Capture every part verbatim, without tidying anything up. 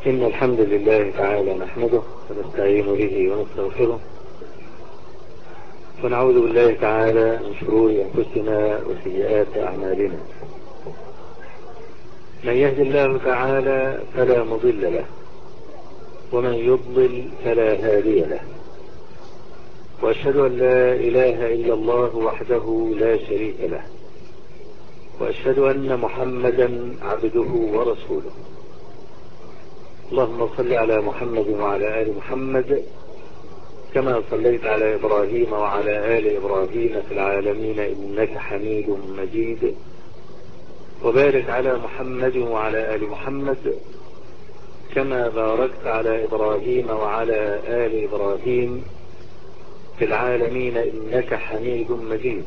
إن الحمد لله تعالى نحمده ونستعين به ونستغفره ونعوذ بالله تعالى من شرور أنفسنا وسيئات أعمالنا. من يهد الله تعالى فلا مضل له ومن يضلل فلا هادي له، وأشهد أن لا إله إلا الله وحده لا شريك له، وأشهد أن محمدا عبده ورسوله. اللهم صل على محمد وعلى آل محمد كما صليت على إبراهيم وعلى آل إبراهيم في العالمين إنك حميد مجيد، وبارك على محمد وعلى آل محمد كما باركت على إبراهيم وعلى آل إبراهيم في العالمين إنك حميد مجيد.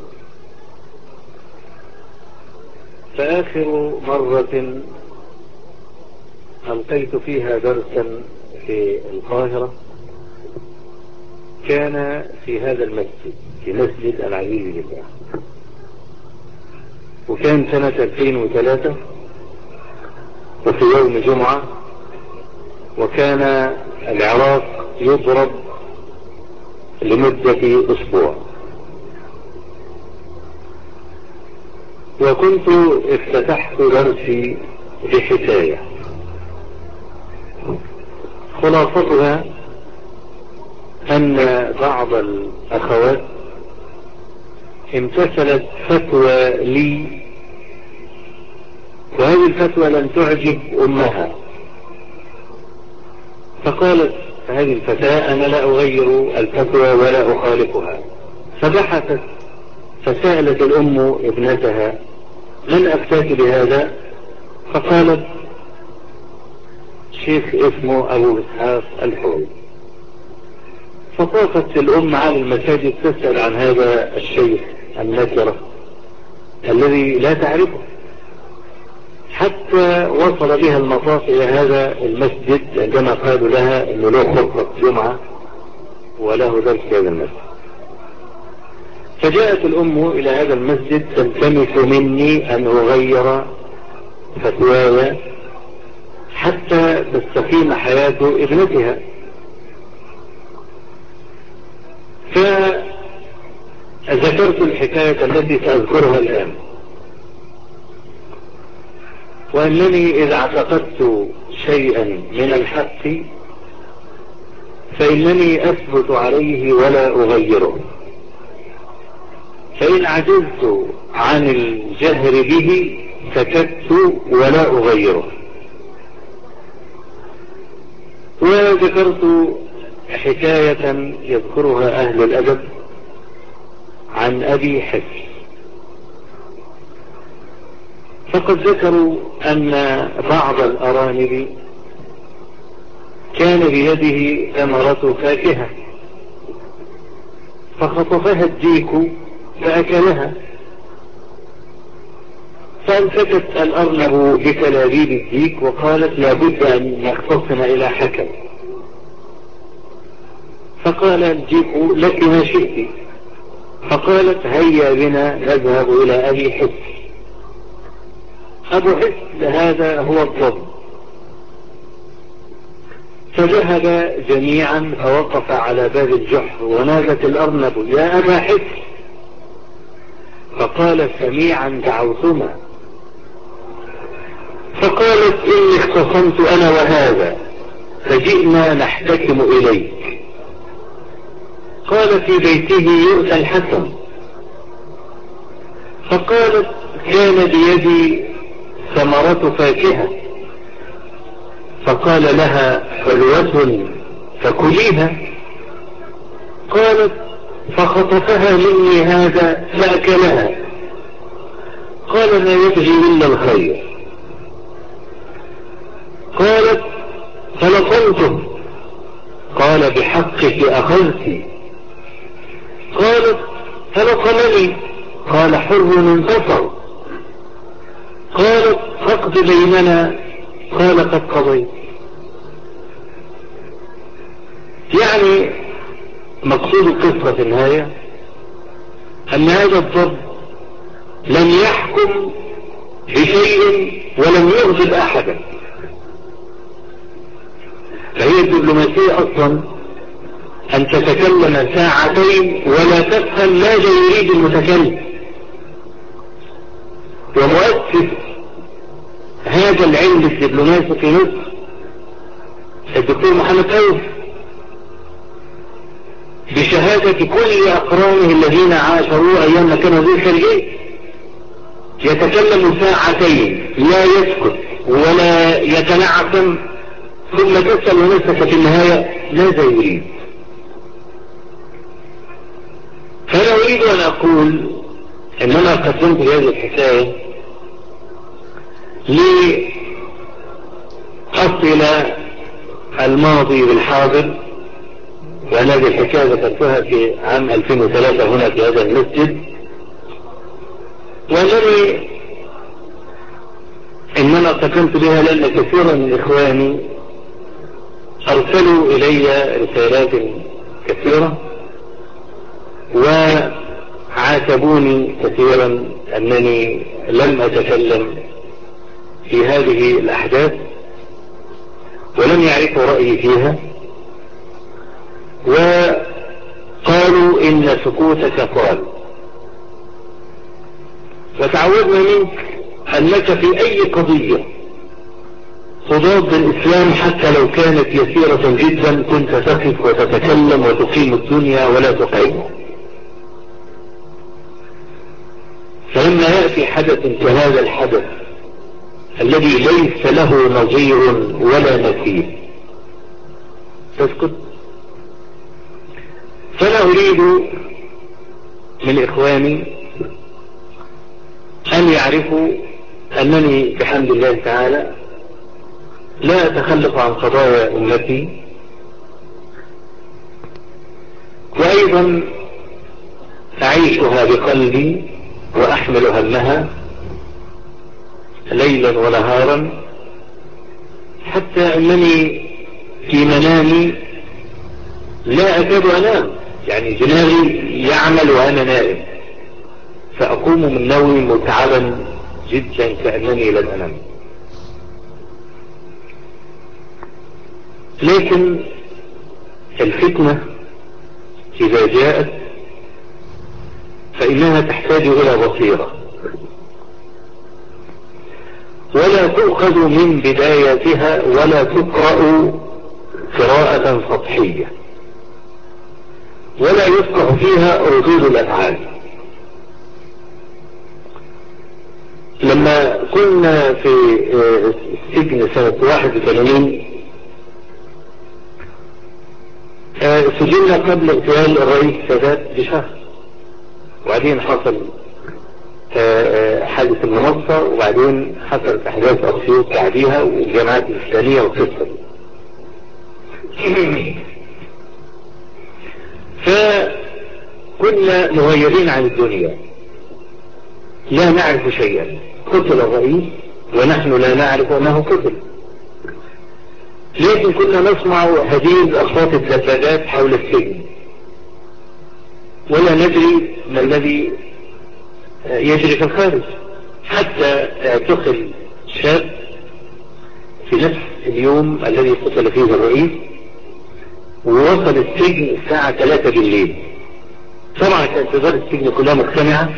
فآخر مرة ألقيت فيها درسا في القاهرة كان في هذا المسجد، في مسجد العزيز بالله، وكان سنة ألفين وثلاثة وفي يوم جمعة، وكان العراق يضرب لمدة أسبوع. وكنت افتتحت درسي بحكاية خلاصتها أن بعض الأخوات امتثلت فتوى لي، وهذه الفتوى لم تعجب أمها، فقالت هذه الفتاة أنا لا أغير الفتوى ولا أخالفها. فبحثت فسألت الأم ابنتها من أفتاك بهذا؟ فقالت شيخ اسمه أبو إسحاق الحوي. فطافت الأم على المساجد تسأل عن هذا الشيخ النكرة الذي لا تعرفه، حتى وصل بها المطاف إلى هذا المسجد عندما قالوا لها أنه له خطبة جمعة وله درس في هذا المسجد. فجاءت الأم إلى هذا المسجد تلتمس مني أن أغير فتواي حتى تستقيم حياة ابنتها. فذكرت الحكاية التي سأذكرها الآن، وأنني إذا اعتقدت شيئا من الحق فإنني أثبت عليه ولا أغيره، فإن عجزت عن الجهر به سكت ولا أغيره. وذكرت حكاية يذكرها أهل الأدب عن أبي حفص، فقد ذكروا أن بعض الأرانب كان بيده ثمرة فاكهة فخطفها الديك فأكلها، فالتفت الأرنب بكلابيب الديك وقالت لابد أن نختصم إلى حكم. فقال الديك لك ما شئت، فقالت هيا بنا نذهب إلى أبي حفص. أبو حفص هذا هو الضب. فذهب جميعا فوقف على باب الجحر ونادت الأرنب يا أبا حفص، فقال سميعا دعوتما. فقالت إني اختصمت أنا وهذا فجئنا نحتكم إليك. قال في بيته يؤتى الحسن. فقالت كان بيدي ثمرة فاكهة، فقال لها حلوة فكليها. قالت فخطفها مني هذا فأكلها. قال ما يبغي إلا الخير. قالت فلطمته. قال بحقك أخذت. قالت فلطمني. قال حر انتصر. قالت فاقض بيننا. قال قد قضيت. يعني مقصود القصة في النهاية أن هذا الضب لم يحكم بشيء ولم يغضب أحدا، فهي الدبلوماسية أصلا أن تتكلم ساعتين ولا تفهم ماذا يريد المتكلم. ومؤسس هذا العلم الدبلوماسي في مصر الدكتور محمد أوف بشهادة كل أقرانه الذين عاشروه أيام ما كانوا وزير خارجية، يتكلم ساعتين لا يسكت ولا يتنعم، ثم تسأل نفسك في النهاية ماذا يريد. فأنا أريد أن أقول إنما قدمت هذه الحكاية لأصل الماضي بالحاضر، وأنا هذه الحكاية ذكرتها في عام ألفين وثلاثة هنا في هذا المسجد، وأنني إنما قدمت بها لأن كثيرا من إخواني أرسلوا إلي رسالات كثيرة وعاتبوني كثيرا أنني لم أتكلم في هذه الأحداث ولم يعرفوا رأيي فيها، وقالوا إن سكوتك طال. وتعودنا منك أنك في أي قضية تضاد الإسلام حتى لو كانت يسيرة جدا كنت تقف وتتكلم وتقيم الدنيا ولا تقيمه. فلما يأتي حدث كهذا الحدث الذي ليس له نظير ولا مثيل تسكت. فأنا أريد من إخواني أن يعرفوا أنني بحمد الله تعالى لا أتخلف عن قضايا أمتي، وأيضا أعيشها بقلبي وأحمل همها ليلا ونهارا، حتى أنني في منامي لا أكاد أنام، يعني دماغي يعمل وأنا نائم، فأقوم من نومي متعبا جدا كأنني لم أنام. لكن الفتنة إذا جاءت فإنها تحتاج إلى بصيرة، ولا تؤخذ من بدايتها ولا تقرأ قراءة سطحية، ولا يفقه فيها ردود الأفعال. لما كنا في السجن سنة واحد وثمانين سجلنا قبل اغتيال الرئيس السادات بشهر، وبعدين حصل حادث المنصة، وبعدين حصلت أحداث أسيوط بعديها والجامعات الإسلامية والقصة. فكنا مغيرين عن الدنيا لا نعرف شيئا. قتل الرئيس ونحن لا نعرف أنه قتل، لكن كنا نسمع هذه أصوات الدبابات حول السجن ولا ندري ما الذي يجري في الخارج، حتى اعتقل شاب في نفس اليوم الذي قتل فيه الرئيس، ووصل السجن الساعة ثلاثة بالليل. طبعا كانت إدارة السجن كلها مجتمعة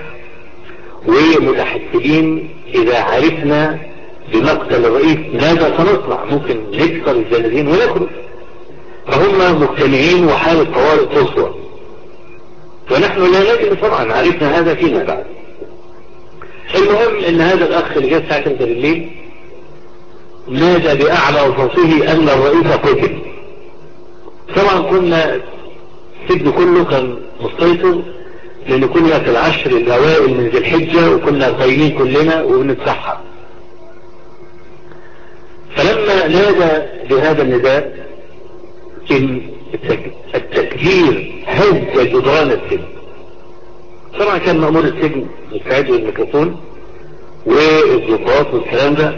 ومتحسبين إذا عرفنا بمقتل الرئيس ماذا سنصنع، ممكن نكسر الزنازين ونخرج. فهم مجتمعين وحالة طوارئ قصوى، ونحن لا ندري طبعا، عرفنا هذا فيما بعد. المهم ان هذا الاخ اللي جاء الساعة ثلاثة بالليل نادى باعلى صوته ان الرئيس قتل. طبعا كنا السجن كله كان مستيطر، لان كنا في العشر الاوائل من ذي الحجة وكنا قايمين كلنا وبنتسحر. فلما نادى بهذا النداء التكبير هز جدران السجن. طبعا كان مأمور السجن مستعد للميكروفون والضباط والكلام ده.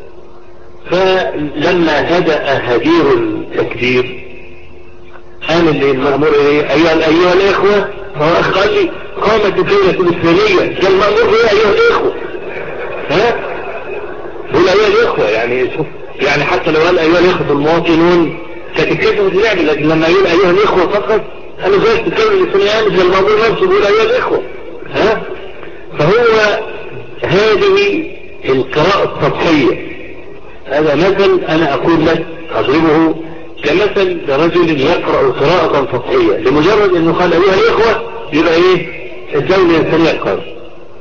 فلما هدأ هدير التكبير قام المأمور ايه ايها ايها الاخوة، هو اخ قال لي قامت الدولة الاسلامية، كان المأمور ايه ايها الاخوة، ها قول ايها الاخوة، يعني شوف، يعني حتى لو قال ايها الاخوة المواطنون كانت الكلمة اللعبة، لكن لما يقول أيها الإخوة فقط أنا زي الكلمة الإنسانية مثل الموضوع نفسه بيقول أيها الإخوة. ها؟ فهو هذه القراءة السطحية. هذا مثل أنا أقول لك أضربه كمثل لرجل يقرأ قراءة سطحية، لمجرد أنه قال أيها الإخوة يبقى إيه الدولة الإنسانية قال.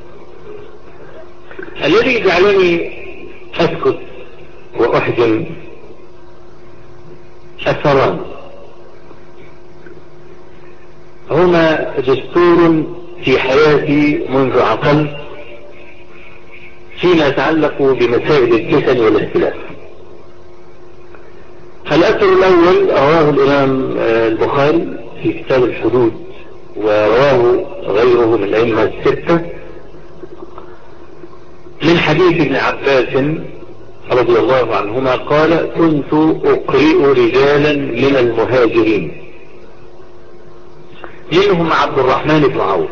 الذي جعلني أسكت وأحجم أثران، هما دستور في حياتي منذ عقلت فيما يتعلق بمسائل الفتن والاختلاف. الأثر الأول رواه الإمام البخاري في كتاب الحدود، ورواه غيره من الأئمة الستة، من حديث ابن عباس رضي الله عنهما قال: كنت أقرئ رجالا من المهاجرين منهم عبد الرحمن بن عوف،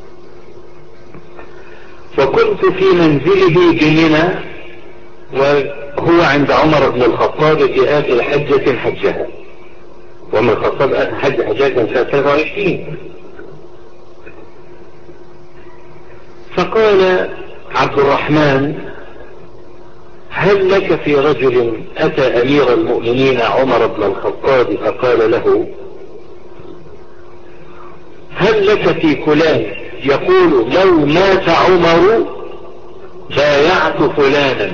وكنت في منزله بمنى وهو عند عمر بن الخطاب في آخر حجة حجها، ومن الخطاب آخر حج حجها كان سنة ثلاثة وعشرين. فقال عبد الرحمن: هل لك في رجل أتى أمير المؤمنين عمر بن الخطاب فقال له: هل لك في فلان يقول لو مات عمر بايعت فلانا،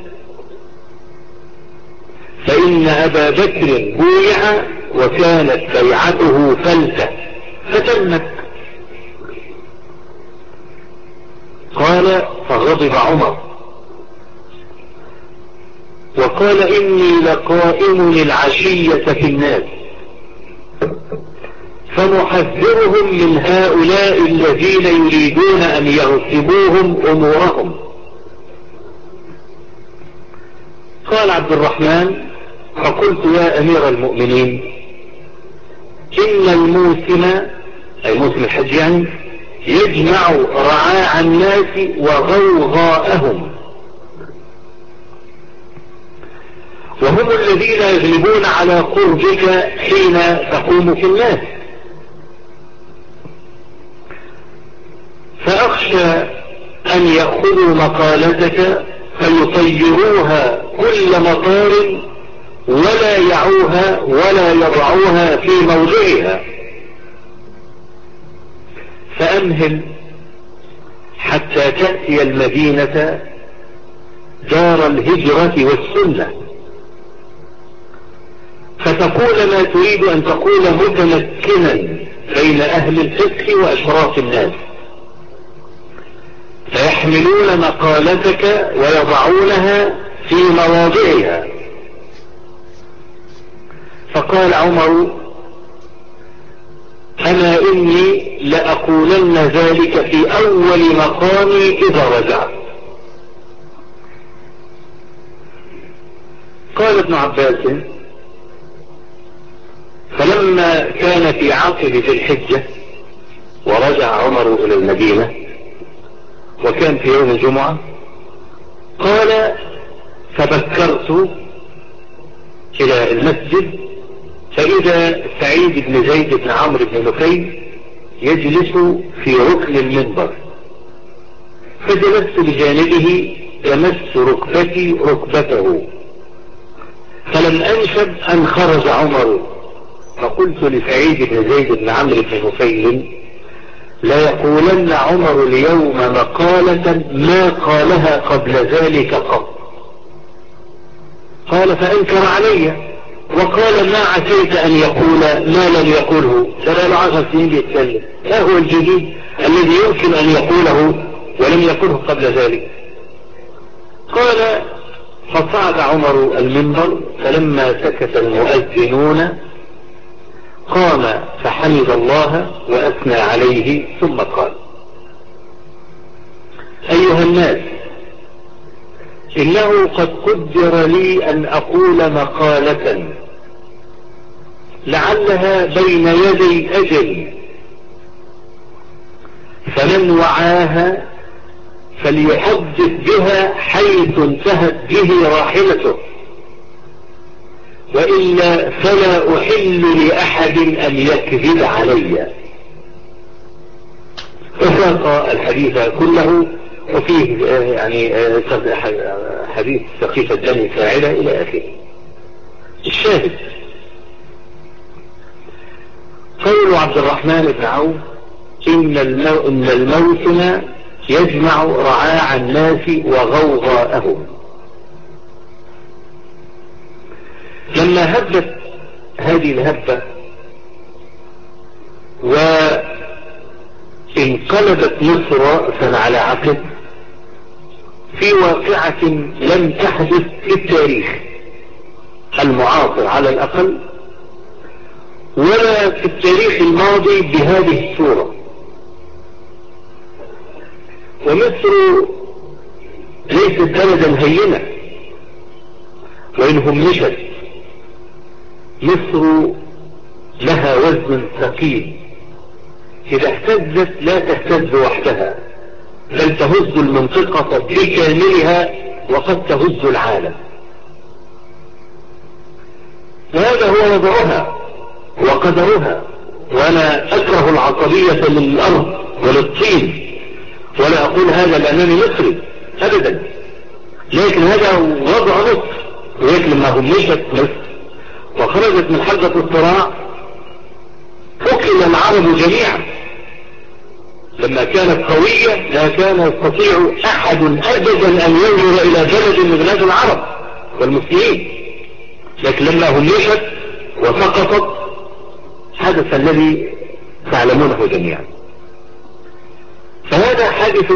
فإن أبا بكر بويع وكانت بيعته فلتة فتمت. قال: فغضب عمر وقال: إني لقائم العشية في الناس فنحذرهم من هؤلاء الذين يريدون أن يغصبوهم أمورهم. قال عبد الرحمن: فقلت يا أمير المؤمنين، إن الموسم أي موسم الحج يعني يجمع رعاع الناس وغوغاءهم، وهم الذين يغلبون على قربك حين تقوم في الناس، فأخشى أن يأخذوا مقالتك فيطيروها كل مطار ولا يعوها ولا يضعوها في موضعها، فأمهل حتى تأتي المدينة دار الهجرة والسنة، فتقول ما تريد أن تقول متمكنا بين أهل الفقه وأشراف الناس، فيحملون مقالتك ويضعونها في مواضعها. فقال عمر: أما إني لأقولن ذلك في أول مقامي إذا رجعت. قال ابن عباس: فلما كان في عقب ذي الحجة ورجع عمر إلى المدينة وكان في يوم الجمعة، قال: فبكرت إلى المسجد فإذا سعيد بن زيد بن عمرو بن نفيل يجلس في ركن المنبر، فجلست بجانبه يمس ركبتي ركبته، فلم أنشب أن خرج عمر، فقلت لسعيد بن زيد بن عمرو بن نفيل: لا يقولن عمر اليوم مقالة ما قالها قبل ذلك قط. قال: فأنكر علي وقال: ما عسيت أن يقول ما لم يقوله، ترى له عشر سنين يتكلم، ما هو الجديد الذي يمكن أن يقوله ولم يقوله قبل ذلك؟ قال: فصعد عمر المنبر، فلما سكت المؤذنون قام فحمد الله وأثنى عليه، ثم قال: أيها الناس، إنه قد قدر لي أن أقول مقالة لعلها بين يدي أجل، فمن وعاها فليحدث بها حيث انتهت به راحلته، وإلا فلا أحل لأحد أن يكذب علي. وساق الحديث كله، وفيه يعني حديث سقيف الدم فاعلة إلى آخره. الشاهد قول عبد الرحمن بن عوف إن, المو... إن الموسم يجمع رعاع الناس وغوغاءهم. لما هبت هذه الهبة وانقلبت مصر رأسا على عقب في واقعة لم تحدث في التاريخ المعاصر على الأقل ولا في التاريخ الماضي بهذه الصورة. ومصر ليست بلدا هينة، وإن همشت مصر لها وزن ثقيل، إذا اهتزت لا تهتز وحدها بل تهز المنطقة بكاملها وقد تهز العالم. وهذا هو وضعها وقدرها. وأنا أكره العصبية للأرض وللطين، ولا أقول هذا لأنني مصري أبدا، لكن هذا وضع مصر. ولكن لما همشت مصر وخرجت من حلقة الصراع أكل العرب جميعا. لما كانت قوية لا كان يستطيع أحد أبدا أن ينظر إلى بلد من بلاد العرب والمسلمين، لكن لما همشت وسقطت حدث الذي تعلمونه جميعا. فهذا حادث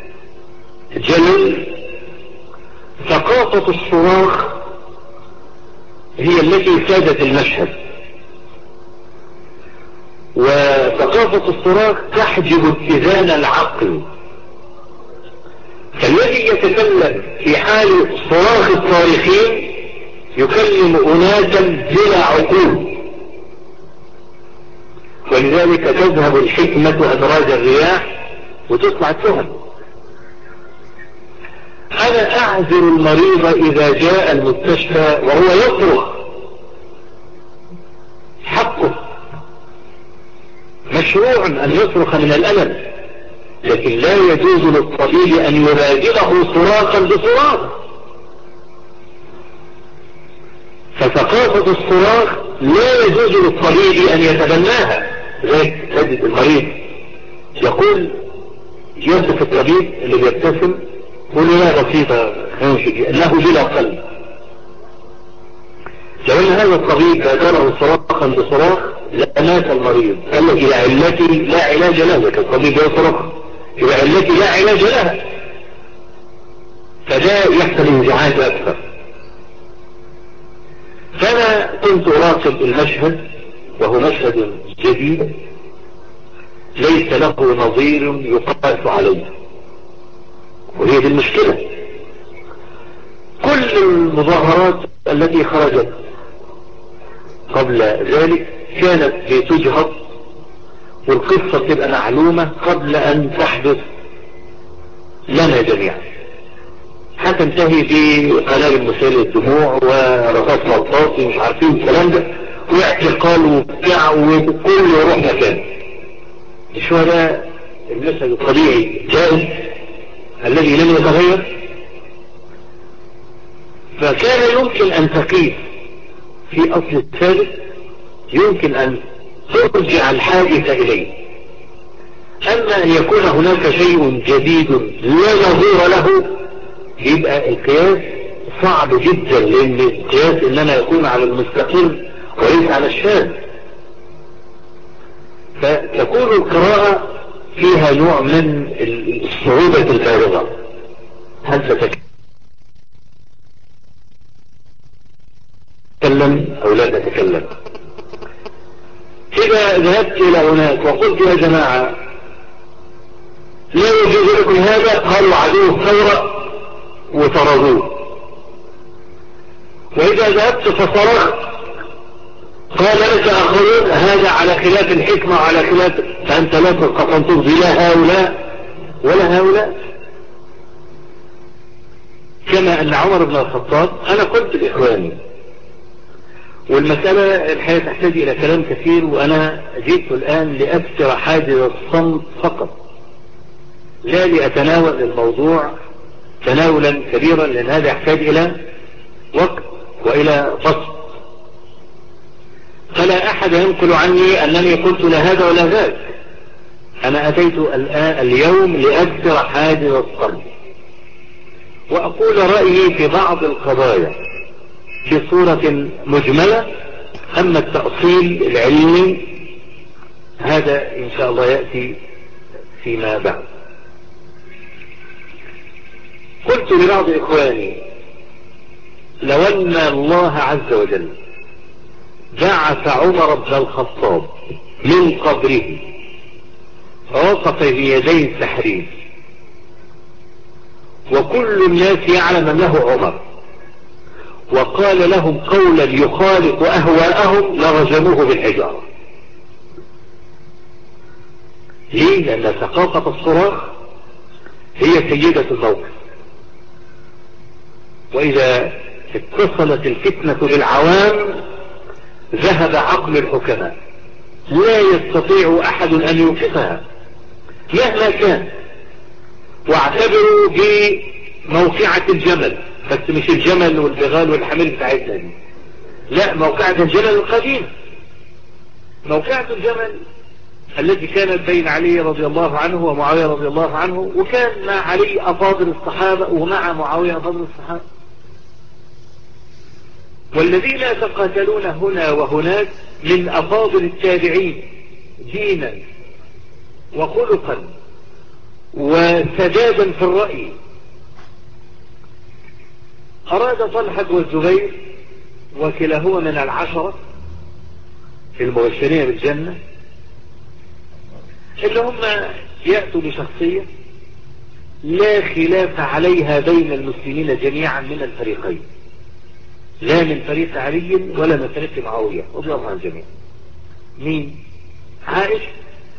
جلل. ثقافة الصراخ هي التي سادت المشهد، وثقافة الصراخ تحجب اتزان العقل. فالذي يتكلم في حال صراخ الصارخين يكلم أناسا بلا عقول، ولذلك تذهب الحكمة أدراج الرياح وتصنع التهم. أنا أعذر المريض إذا جاء المستشفى وهو يصرخ، حقه مشروع أن يصرخ من الألم، لكن لا يجوز للطبيب أن يبادله صراخا بصراخ. فثقافة الصراخ لا يجوز للطبيب أن يتبناها. زي تجد المريض يقول يصف الطبيب اللي بيبتسم قل لا بسيطة أنه بلا قلب. لو أن هذا الطبيب بادره صراخا بصراخ لمات المريض. قال لك إلى علتي لا علاج لها، لكن الطبيب يصرخ إلى علتي لا علاج لها، فده يحصل انزعاج أكثر. فأنا كنت أراقب المشهد، وهو مشهد جديد ليس له نظير يقاس عليه، وهي دي المشكلة. كل المظاهرات التي خرجت قبل ذلك كانت لتجهض، والقصة تبقى معلومة قبل أن تحدث لنا جميعا، حتى انتهي بقنابل مسيلة الدموع ورصاص مطاطي مش عارفين الكلام ده، واعتقال وبتاع وكل يروح مكان. مش هو ده المشهد الطبيعي جائز الذي لم يتغير؟ فكان يمكن أن تقيس في أصل الثالث، يمكن أن ترجع الحادثة إليه. أما أن يكون هناك شيء جديد لا نظير له يبقى القياس صعب جدا، لأن القياس إنما يكون على المستقل وليس على الشاذ. فتكون القراءة فيها نوع من الصعوبة البالغة. هل تتكلم أو لا تتكلم؟ إذا ذهبت إلى هناك وقلت يا جماعة لا يجوز لكم هذا، قالوا عدو الثورة وطردوه. وإذا ذهبت فصرخت قال لك آخرون هذا على خلاف الحكمة وعلى خلاف، فأنت لا تستطيع أن ترضي لا هؤلاء ولا هؤلاء. كما أن عمر بن الخطاب، أنا قلت لإخواني والمسألة الحقيقة تحتاج إلى كلام كثير، وأنا جئت الآن لأكسر حاجز الصمت فقط، لا لأتناول الموضوع تناولا كبيرا، لأن هذا يحتاج إلى وقت وإلى بسط. فلا أحد ينقل عني أنني قلت لا هذا ولا ذاك. أنا أتيت الآن اليوم لأكسر حاجز الصمت وأقول رأيي في بعض القضايا بصورة مجملة. أما التأصيل العلمي هذا إن شاء الله يأتي فيما بعد. قلت لبعض إخواني لو أن الله عز وجل بعث عمر بن الخطاب من قبره ووقف في يدي التحرير وكل الناس يعلم أنه عمر، وقال لهم قولا يخالف أهواءهم لرجموه بالحجارة. ليه؟ لأن ثقافة الصراخ هي سيدة الموقف، وإذا اتصلت الفتنة للعوام ذهب عقل الحكماء، لا يستطيع أحد أن يوقفها مهما كان. واعتبروا بموقعة الجمل، بس مش الجمل والبغال والحمير بتاعتنا دي، لا، موقعة الجمل القديمة، موقعة الجمل التي كانت بين علي رضي الله عنه ومعاوية رضي الله عنه، وكان مع علي أفاضل الصحابة ومع معاوية أفاضل الصحابة، والذين يتقاتلون هنا وهناك من أفاضل التابعين دينا وخلقا وسدادا في الرأي. أراد طلحة والزبير وكلاهما من العشرة المبشرين بالجنة اللي هم يأتوا بشخصية لا خلاف عليها بين المسلمين جميعا من الفريقين، لا من فريق علي ولا من فريق معاوية رضي الله عن الجميع. مين؟ عائشة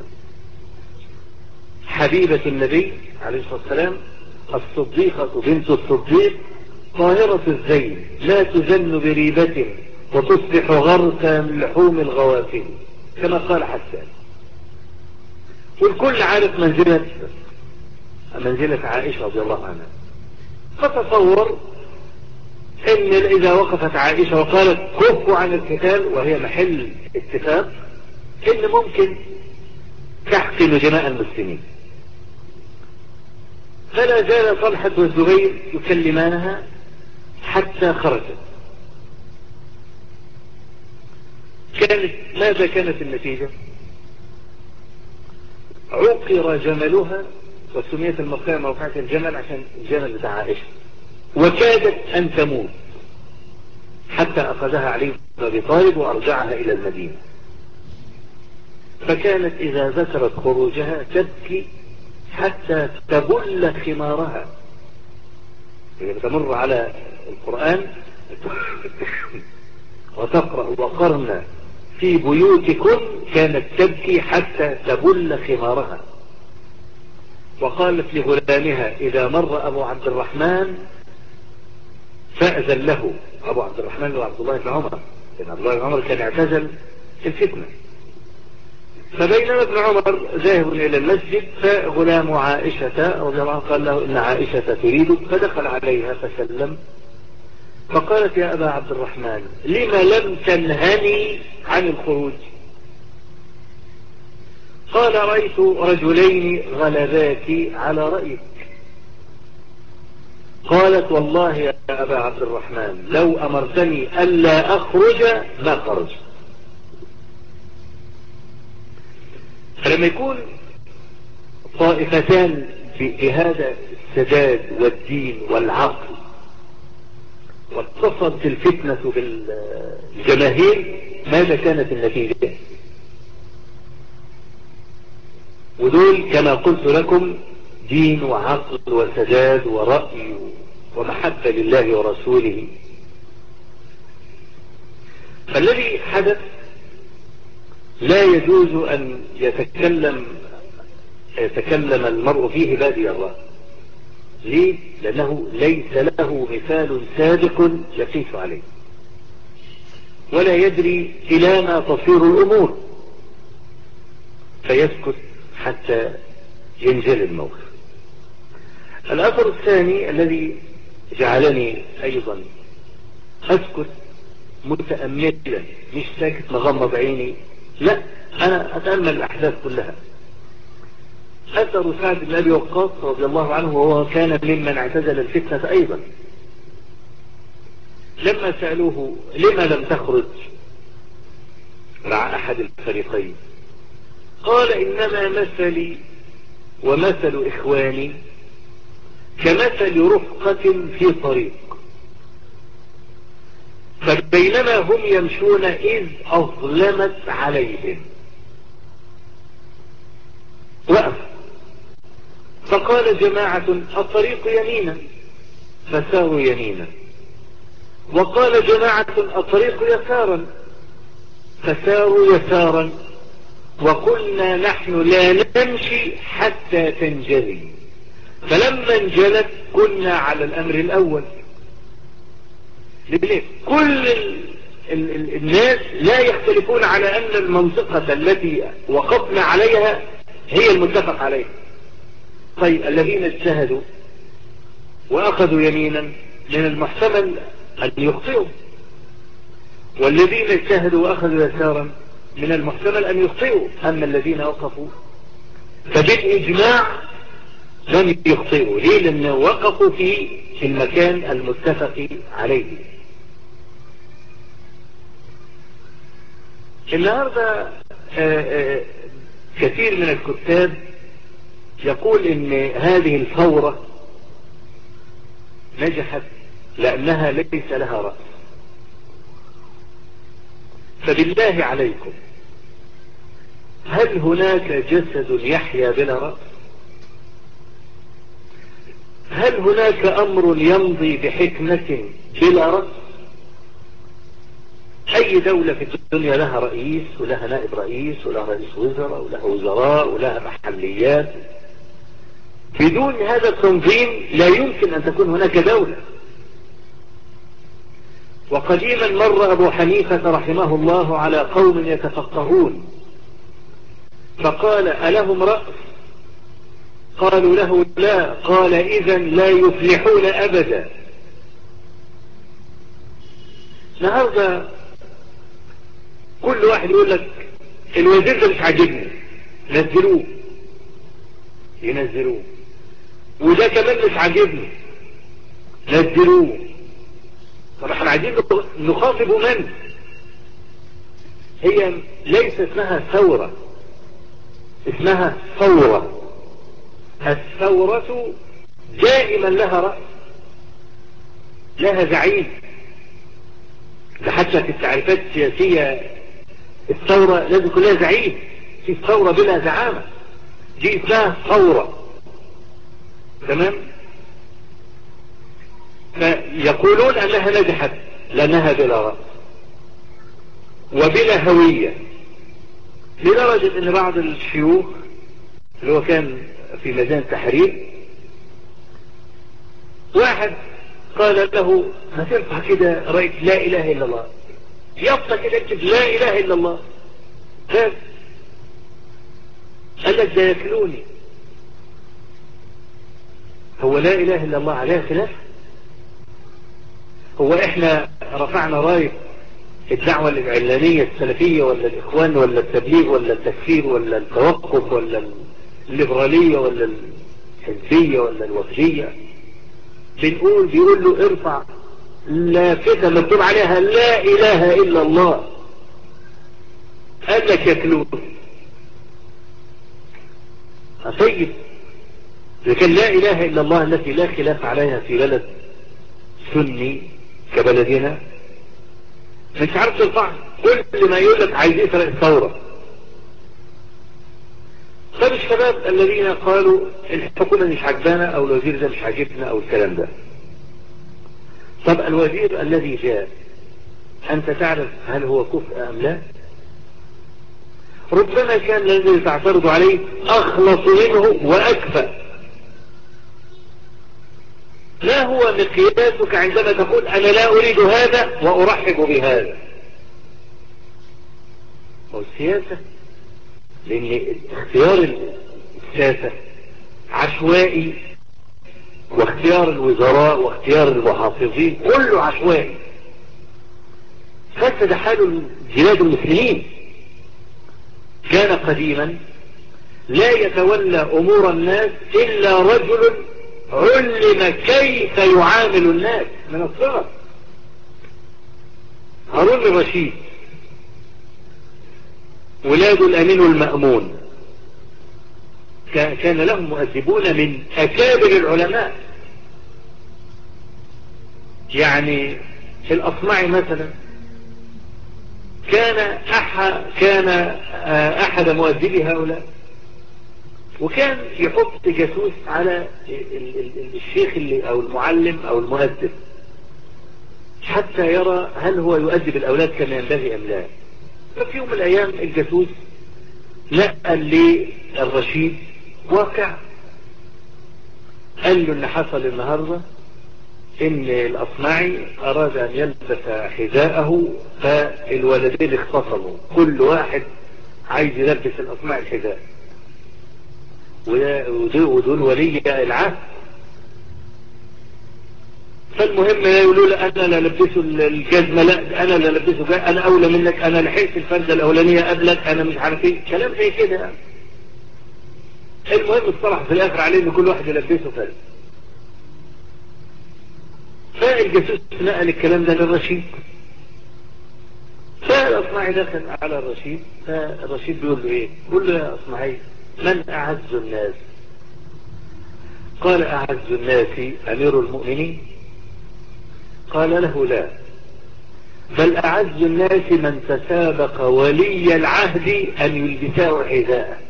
حبيبة النبي عليه الصلاة والسلام، الصديقة بنت الصديق، طاهرة الزين، لا تزن بريبة وتصبح غرسا من لحوم الغوافل كما قال حسان. والكل عارف منزلة منزلة عائشة رضي الله عنها. فتصور ان اذا وقفت عائشة وقالت كفوا عن القتال وهي محل اتفاق، ان ممكن تحقن جماع المسلمين. فلا زال طلحة والزبير يكلمانها حتى خرجت. كانت ماذا كانت النتيجة؟ عقر جملها، وسميت الموقعة موقعة الجمل عشان الجمل بتاع عائشة، وكادت أن تموت حتى أخذها علي بن أبي طالب وأرجعها إلى المدينة. فكانت إذا ذكرت خروجها تبكي حتى تبل خمارها. هي تمر على القرآن وتقرأ وقرن في بيوتكم، كانت تبكي حتى تبل خمارها. وقالت لغلامها إذا مر أبو عبد الرحمن فأذن له. أبو عبد الرحمن وعبد الله بن عمر، لأن عبد الله بن عمر كان اعتزل الفتنة. فبينما ابن عمر ذاهب إلى المسجد فغلام عائشة رضي الله عنه قال له إن عائشة تريدك، فدخل عليها فسلم. فقالت يا أبا عبد الرحمن لما لم تنهني عن الخروج؟ قال رأيت رجلين غلباك على رأيك. قالت والله يا أبا عبد الرحمن لو أمرتني ألا أخرج ما خرج. فلما يكون طائفتان بهذا السداد والدين والعقل واتصلت الفتنة بالجماهير، ماذا كانت النتيجة؟ ودول كما قلت لكم دين وعقل وسداد ورأي ومحبة لله ورسوله. فالذي حدث لا يجوز أن يتكلم يتكلم المرء فيه بادي الله. ليه؟ لأنه ليس له مثال سابق يقيس عليه. ولا يدري إلى ما تصير الأمور، فيسكت حتى ينجلي الموقف. الأثر الثاني الذي جعلني أيضا أسكت متأملا، مش ساكت مغمض عيني، لا، أنا أتأمل الأحداث كلها. أثر سعد بن أبي وقاص رضي الله عنه، وهو كان ممن اعتزل الفتنة أيضا. لما سألوه لما لم تخرج مع أحد الفريقين، قال إنما مثلي ومثل إخواني كمثل رفقة في طريق، فبينما هم يمشون إذ أظلمت عليهم، وقف فقال جماعة الطريق يمينا فساروا يمينا، وقال جماعة الطريق يسارا فساروا يسارا، وقلنا نحن لا نمشي حتى تنجلي، فلما انجلت كنا على الأمر الأول. ليه؟ كل ال ال ال الناس لا يختلفون على أن المنطقة التي وقفنا عليها هي المتفق عليها. طيب الذين اجتهدوا وأخذوا يمينا من المحتمل أن يخطئوا، والذين اجتهدوا وأخذوا يسارا من المحتمل أن يخطئوا. أما الذين وقفوا فبالإجماع لم يخطئوا. ليه؟ لأنه وقفوا في المكان المتفق عليه. النهاردة كثير من الكتاب يقول إن هذه الثورة نجحت لأنها ليس لها رأس. فبالله عليكم، هل هناك جسد يحيا بلا رأس؟ هل هناك أمر يمضي بحكمة بلا رأس؟ أي دولة في الدنيا لها رئيس ولها نائب رئيس ولها رئيس وزراء ولها وزراء ولها محليات. بدون هذا التنظيم لا يمكن أن تكون هناك دولة. وقديما مر أبو حنيفة رحمه الله على قوم يتفقهون فقال ألهم رأس؟ قالوا له لا. قال إذن لا يفلحون أبدا. النهارده كل واحد يقول لك الوزير ده مش عاجبني، نزلوه، ينزلوه. وده كمان مش عاجبني، نزلوه. طب احنا عايزين نخاطب من؟ هي ليس اسمها ثورة، اسمها ثورة. الثورة دائما لها رأس، لها زعيم. ده حتى في التعريفات السياسية الثورة لازم يكون لها زعيم. في ثورة بلا زعامة دي اسمها ثورة. تمام؟ فيقولون أنها نجحت لأنها بلا رأس وبلا هوية، لدرجة أن بعض الشيوخ اللي هو كان في ميدان التحرير واحد قال له ما ترفع كده رأيت لا إله إلا الله، يبطى كده اكتب لا إله إلا الله. قال قال لك ده يكلوني. هو لا إله إلا الله عليها خلاف؟ هو احنا رفعنا راية الدعوة الإعلانية السلفية ولا الإخوان ولا التبليغ ولا التكفير ولا التوقف ولا الليبرالية ولا الحزبية ولا الوفدية؟ بنقول بيقول له ارفع لافتة مكتوب عليها لا إله إلا الله. قال لك يكلون. طيب لكن لا إله إلا الله التي لا خلاف عليها في بلد سني كبلدنا مش عارف ترفع. كل ما يقول لك عايز يسرق الثورة. طب الشباب الذين قالوا الحكومة مش عجبانا او الوزير ده مش عاجبنا او الكلام ده، طب الوزير الذي جاء انت تعرف هل هو كفء ام لا؟ ربما كان الذي تعترض عليه اخلص منه واكفأ. ما هو مقياسك عندما تقول انا لا اريد هذا وارحب بهذا؟ هو السياسة، لأن اختيار السياسة عشوائي، واختيار الوزراء واختيار المحافظين كله عشوائي. فسد حال بلاد المسلمين. كان قديما لا يتولى أمور الناس إلا رجل علم كيف يعامل الناس من الصغر. هارون الرشيد ولاد الأمين والمأمون كان لهم مؤدبون من أكابر العلماء. يعني الأصمعي مثلا كان أحد, كان أحد مؤدبي هؤلاء، وكان يحط جاسوس على الشيخ اللي أو المعلم أو المؤدب حتى يرى هل هو يؤدب الأولاد كما ينبغي أم لا. ففي يوم من الأيام الجاسوس لقى للرشيد واقع، قال له ان حصل النهاردة ان الأصمعي أراد أن يلبس حذاءه، فالولدين اختصموا، كل واحد عايز يلبس الأصمعي الحذاء، ودول ولي العهد. فالمهم يقولوا له انا لا لبسه الجزمة، لا انا لا لبسه، انا اولى منك، انا لحقت الفردة الاولانية قبلك، انا مش عارف ايه، كلام زي كده. المهم اصطلح في الاخر عليه ان كل واحد يلبسه فرد. فالجاسوس نقل الكلام ده للرشيد، فالاصمعي دخل على الرشيد، فالرشيد بيقول له ايه؟ بيقول له يا اصمعي من اعز الناس؟ قال اعز الناس امير المؤمنين. قال له لا، بل أعز الناس من تسابق ولي العهد أن يلبسه حذاءه.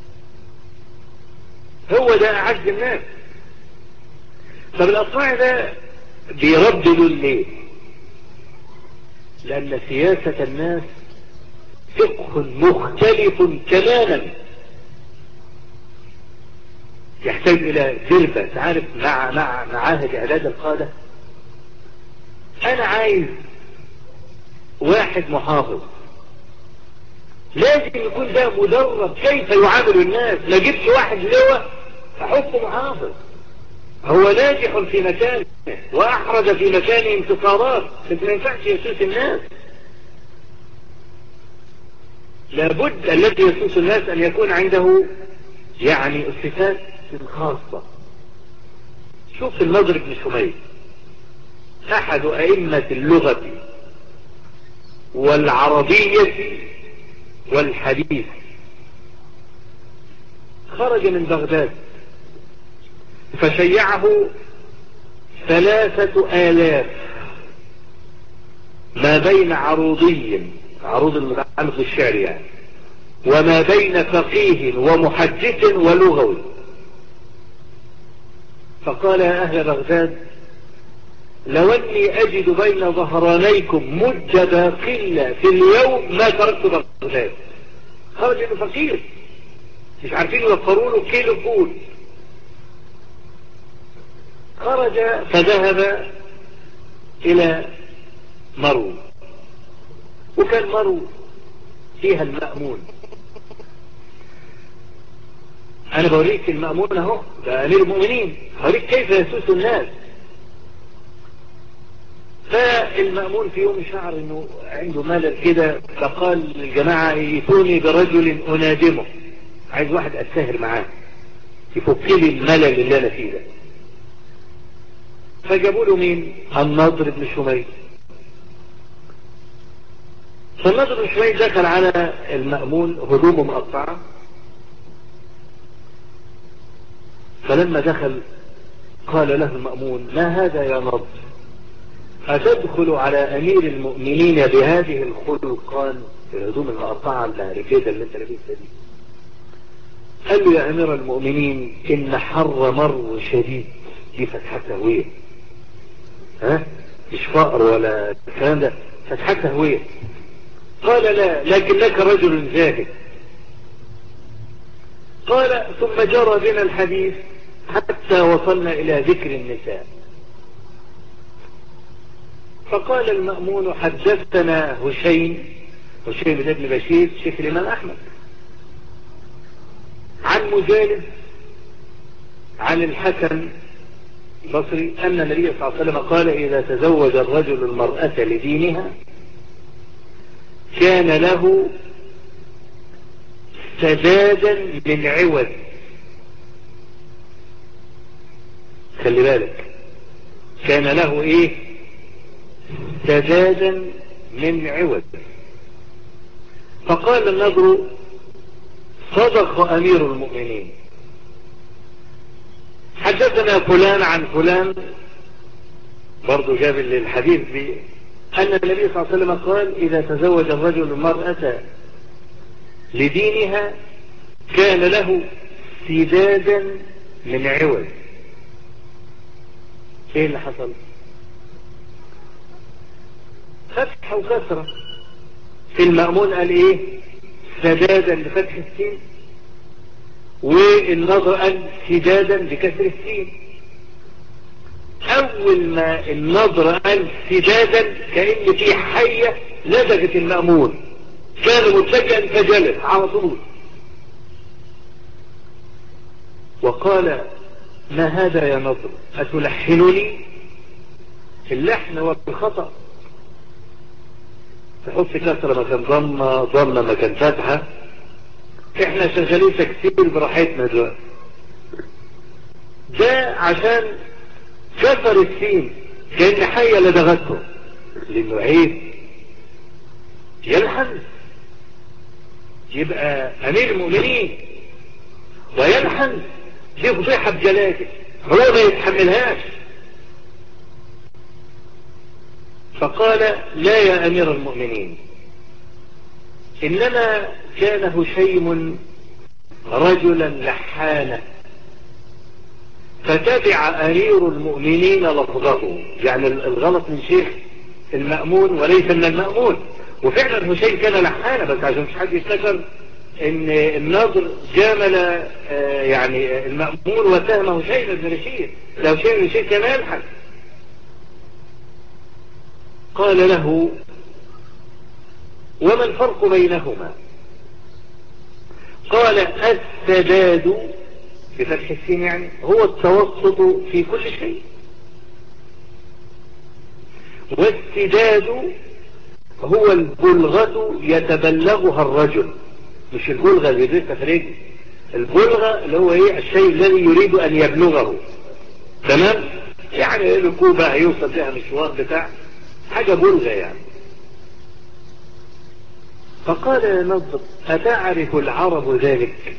هو ده أعز الناس. طب الأصمعي ده بيرددوا ليه؟ لأن سياسة الناس فقه مختلف تماما، يحتاج إلى دربة. تعرف مع مع معاهد إعداد القادة، أنا عايز واحد محافظ لازم يكون ده مدرب كيف يعامل الناس. ما جبت واحد لواء احطه محافظ، هو ناجح في مكانه واحرز في مكانه انتصارات، بس ما ينفعش يسوس الناس. لابد الذي يسوس الناس ان يكون عنده يعني الصفات الخاصة. شوف النضر بن شميل احد ائمة اللغة والعربية والحديث، خرج من بغداد فشيعه ثلاثة آلاف ما بين عروضي، عروض المتعلق بالشعر يعني، وما بين فقيه ومحدث ولغوي. فقال يا أهل بغداد لو أني أجد بين ظهرانيكم مد باقلة في اليوم ما تركت بغداد. خرج إنه فقير مش عارفين يوفروا له كيلو فول. خرج فذهب إلى مرو، وكان مرو فيها المأمون. أنا بوريك المأمون أهو، ده أمير المؤمنين، بوريك كيف يسوس الناس. فالمأمون في يوم شعر إنه عنده ملل كده، فقال للجماعة يأتوني برجل أنادمه، عايز واحد أتساهر معاه يفك لي الملل اللي أنا فيه ده. فجابوا له مين؟ النضر بن شميل. فالنضر بن شميل دخل على المأمون هدومه مقطعة، فلما دخل قال له المأمون ما هذا يا نضر؟ أتدخل على أمير المؤمنين بهذه الخلقان، الهدوم المقطعة الرجيدة اللي انت لابسها دي؟ قال له يا أمير المؤمنين إن حر مرو شديد، دي فتحة تهوية، ها مش فقر ولا الكلام ده، فتحة تهوية. قال لا، لكنك رجل زاهد. قال ثم جرى بنا الحديث حتى وصلنا إلى ذكر النساء. فقال المأمون حدثنا هشيم وشيبة بن بشير شيخ الإمام أحمد. عن مجالد عن الحسن البصري أن النبي صلى الله عليه وسلم قال إذا تزوج الرجل المرأة لدينها كان له سدادا من عوض. خلي بالك، كان له ايه؟ سدادا من عوض. فقال النضر صدق أمير المؤمنين. حدثنا فلان عن فلان برضو جاب الحديث بي أن النبي صلى الله عليه وسلم قال إذا تزوج الرجل المرأة لدينها كان له سدادا من عوض. ايه اللي حصل؟ فتح وكسرة. في المأمون قال ايه؟ سدادا بفتح السين، والنظر قال سدادا بكسر السين. اول ما النظر قال سدادا كأن في حية لدغت المأمون، كان متفجئا فجلس على طول وقال ما هذا يا نضر أتلحنني؟ اللحن والخطأ، تحط كسرة مكان ضمة، ضمة مكان فتحة. احنا شغالين تكسير براحتنا دلوقتي. ده عشان كسر السين كأن حية لدغته، لانه عيب يلحن. يبقى امير المؤمنين ويلحن دي فضيحة بجلاجل، هو ما يتحملهاش. فقال لا يا امير المؤمنين، انما كان هشيم رجلا لحانا فتبع امير المؤمنين لفظه. يعني الغلط من شيخ المأمون وليس من المأمون. وفعلا هشيم كان لحانا، بس عشان مش حد يفتكر ان الناظر جامل آه يعني المأمون واتهم هشيم بن بشير. لو هشيم بن بشير كان يلحن. قال له وما الفرق بينهما؟ قال السداد بفتح السين يعني هو التوسط في كل شيء، والسداد هو البلغة يتبلغها الرجل. مش البلغة اللي يدرسها في رجل، البلغة اللي هو ايه؟ الشيء الذي يريد ان يبلغه. تمام؟ يعني ركوبة هيوصل بها مشوار بتاع حاجة بلغة يعني. فقال يا نضر أتعرف العرب ذلك؟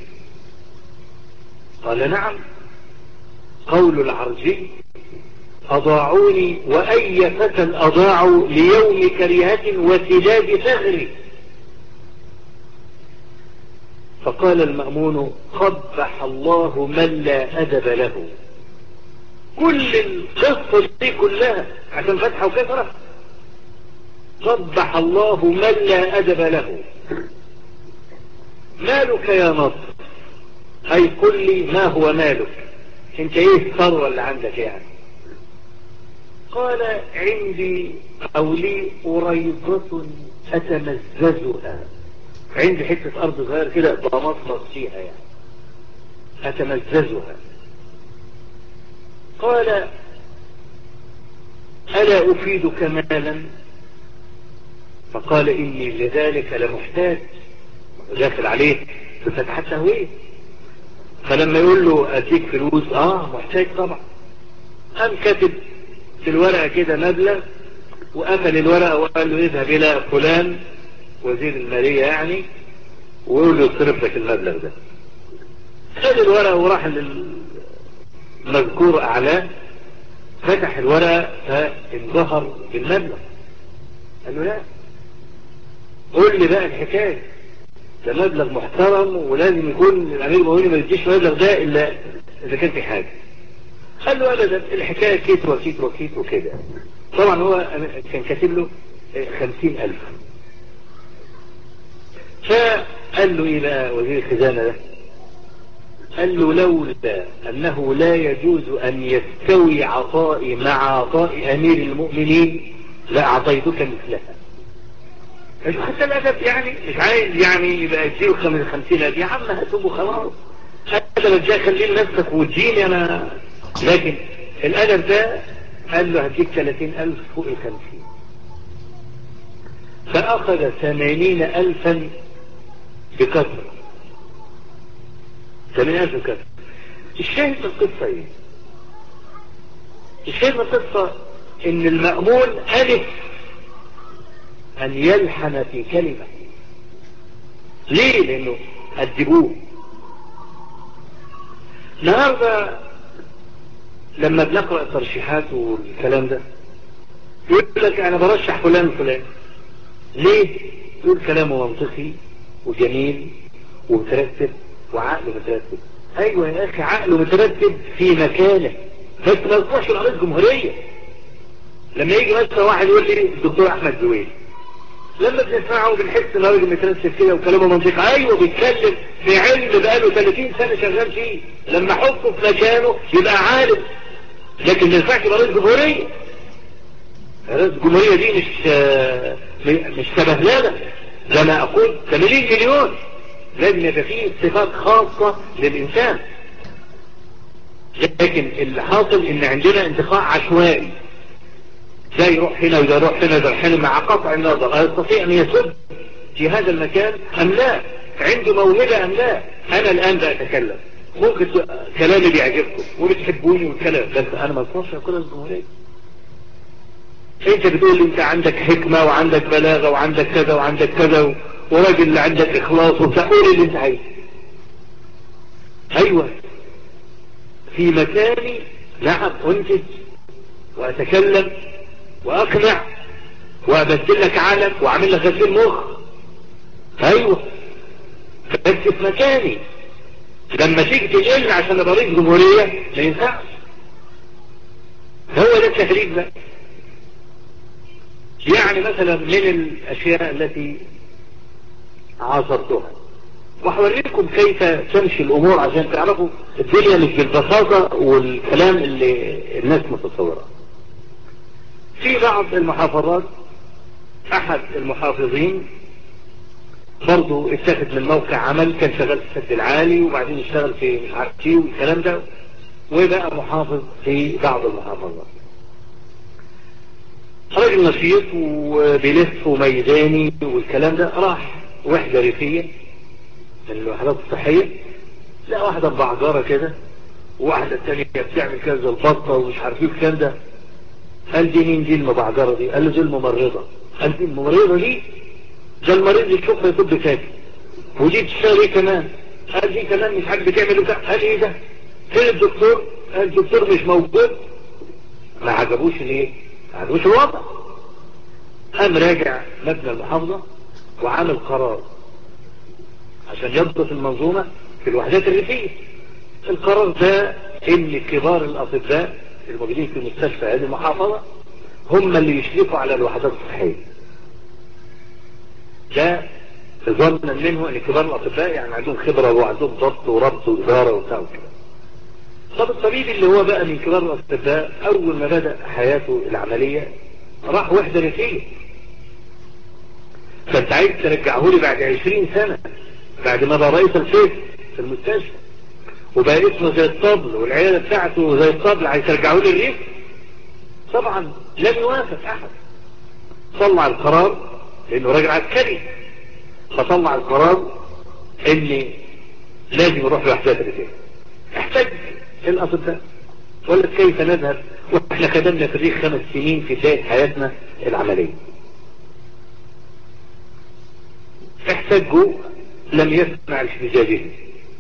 قال نعم. قول العرجي أضاعوني وأي فتى أضاعوا ليوم كريهة وسداد ثغري. فقال المأمون قبح الله من لا أدب له. كل القصة دي كلها عشان فتحة وكثرة. قبح الله من لا أدب له. مالك يا نصر؟ أي قل لي ما هو مالك، انت ايه الثروة اللي عندك يعني؟ قال عندي أو لي أريضة أتمززها. عندي حتة أرض صغيرة كده بمصمص فيها يعني أتمززها. قال ألا أفيدك مالا؟ فقال إني لذلك لمحتاج. داخل عليه بفتحة تهويه. فلما يقول له أديك فلوس آه محتاج طبعا. قام كاتب في الورقة كده مبلغ وقفل الورقة وقال له اذهب إلى فلان وزير المالية يعني ويقول له يصرف لك المبلغ ده. خد الورقة وراح للمذكور أعلاه، فتح الورقة فانظهر بالمبلغ. قال له لا قول لي بقى الحكاية، ده مبلغ محترم ولازم يكون الأمير المؤمنين ما يديش المبلغ ده إلا إذا كان في حاجة. قال له أبدا الحكاية كيت وكيت وكيت وكده. طبعا هو كان كاتب له خمسين ألف. فقال له إيه بقى وزير الخزانة ده؟ قال له لولا أنه لا يجوز أن يستوي عطائي مع عطاء أمير المؤمنين لأعطيتك مثلها. مش حتى الادب يعني مش عايز يعني يبقى يديله خمسين الف، يا عم هاتوه خلاص، هذا ازاي خليه لنفسك وتجيني انا. لكن الادب ده قال له هديك ثلاثين الف فوق الخمسين، فاخذ ثمانين الفا بكثرة. ثمانين الف بكثرة. الشاهد من القصة ايه؟ الشاهد من القصة ان المأمون ألف ان يلحن في كلمة. ليه؟ لانه أدبوه. النهاردة لما بنقرأ الترشيحات والكلام ده يقول لك انا برشح فلان فلان. ليه؟ يقول كلامه منطقي وجميل ومترتب وعقله مترتب. ايوه يا اخي عقله مترتب في مكانه، بس ما يصلحش لرئيس جمهورية. لما يجي مثلا واحد يقول لي الدكتور احمد زويل، لما بنسمعه بنحس ان راجل مترتب كده وكلامه منطقي. ايوه بيتكلم في علم بقاله ثلاثين سنة شغال فيه، لما احطه في مكانه يبقى عالم. لكن ما ينفعش يبقى رئيس جمهورية. رئيس الجمهورية دي مش مش سبهلله، ده انا اقول ثمانين مليون. لازم يبقى فيه صفات خاصة للإنسان. لكن اللي حاصل ان عندنا انتقاء عشوائي، ده يروح هنا وده يروح هنا وده يروح هنا مع قطع النظر يستطيع ان يسد في هذا المكان ام لا، عنده موهبة ام لا. انا الان بأتكلم، ممكن كلامي بيعجبكم وبتحبوني والكلام، بس انا ما اصنعش اقول الجمهورية. انت بتقول لي انت عندك حكمة وعندك بلاغة وعندك كذا وعندك كذا وراجل اللي عندك اخلاص وتقول اللي انت عايزه. ايوه في مكاني نعم انتج واتكلم واقنع وابدل لك عقلك واعمل لك غسيل مخ. ايوه بس في مكاني. لما تيجي تقلني عشان ابقى رئيس جمهورية ما ينفعش. هو ده التهريج بقى. يعني مثلا من الاشياء التي عاصرتها وحوريكم كيف تمشي الامور عشان تعرفوا الدنيا مش بالبساطة والكلام اللي الناس متصورة. في بعض المحافظات احد المحافظين برضو اتخذ من موقع عمل، كان شغال في السد العالي وبعدين اشتغل في مش عارف ايه والكلام ده، وبقى محافظ في بعض المحافظات. راجل نشيط وبيلف وميداني والكلام ده. راح وحدة ريفية من الوحدات الصحية، لا واحدة بعجارة كده وواحدة التانية بتعمل كذا البطة ومش عارف ايه الكلام ده. قال دي مين دي المبعجرة دي؟ قال له دي الممرضة. قال دي الممرضة دي؟ ده المريض يشوفها يطب كافي. ودي تشتغل ايه كمان؟ قال دي كمان مش عارف بتعمل ايه. قال ايه ده؟ فين الدكتور؟ قال الدكتور مش موجود. ما عجبوش ليه؟ ما عجبوش الوضع. قام راجع مبنى المحافظة وعامل قرار عشان يضبط المنظومة في الوحدات الريفية. القرار ده ان كبار الاطباء الموجودين في مستشفى هذه المحافظة هم اللي يشرفوا على الوحدات الصحية. ده ظنا منه ان كبار الاطباء يعني عندهم خبرة وعندهم ضبط وربط وادارة وبتاع وكده. طب الطبيب اللي هو بقى من كبار الاطباء اول ما بدأ حياته العملية راح وحدة ريفية. فانت عايز ترجعه لي بعد عشرين سنة بعد ما بقى رئيس القسم في المستشفى وبقى اسمه زي الطبل والعيادة بتاعته زي الطبل، عايز ترجعه لي الريف؟ طبعا لم يوافق احد. طلع القرار لانه راجل عسكري، فطلع القرار ان لازم يروح لوحدات الريفية. احتاج الاطباء ولا كيف نذهب واحنا خدمنا في الريف خمس سنين في بداية حياتنا العملية. احتاجوا لم يسمع احتجاجهم.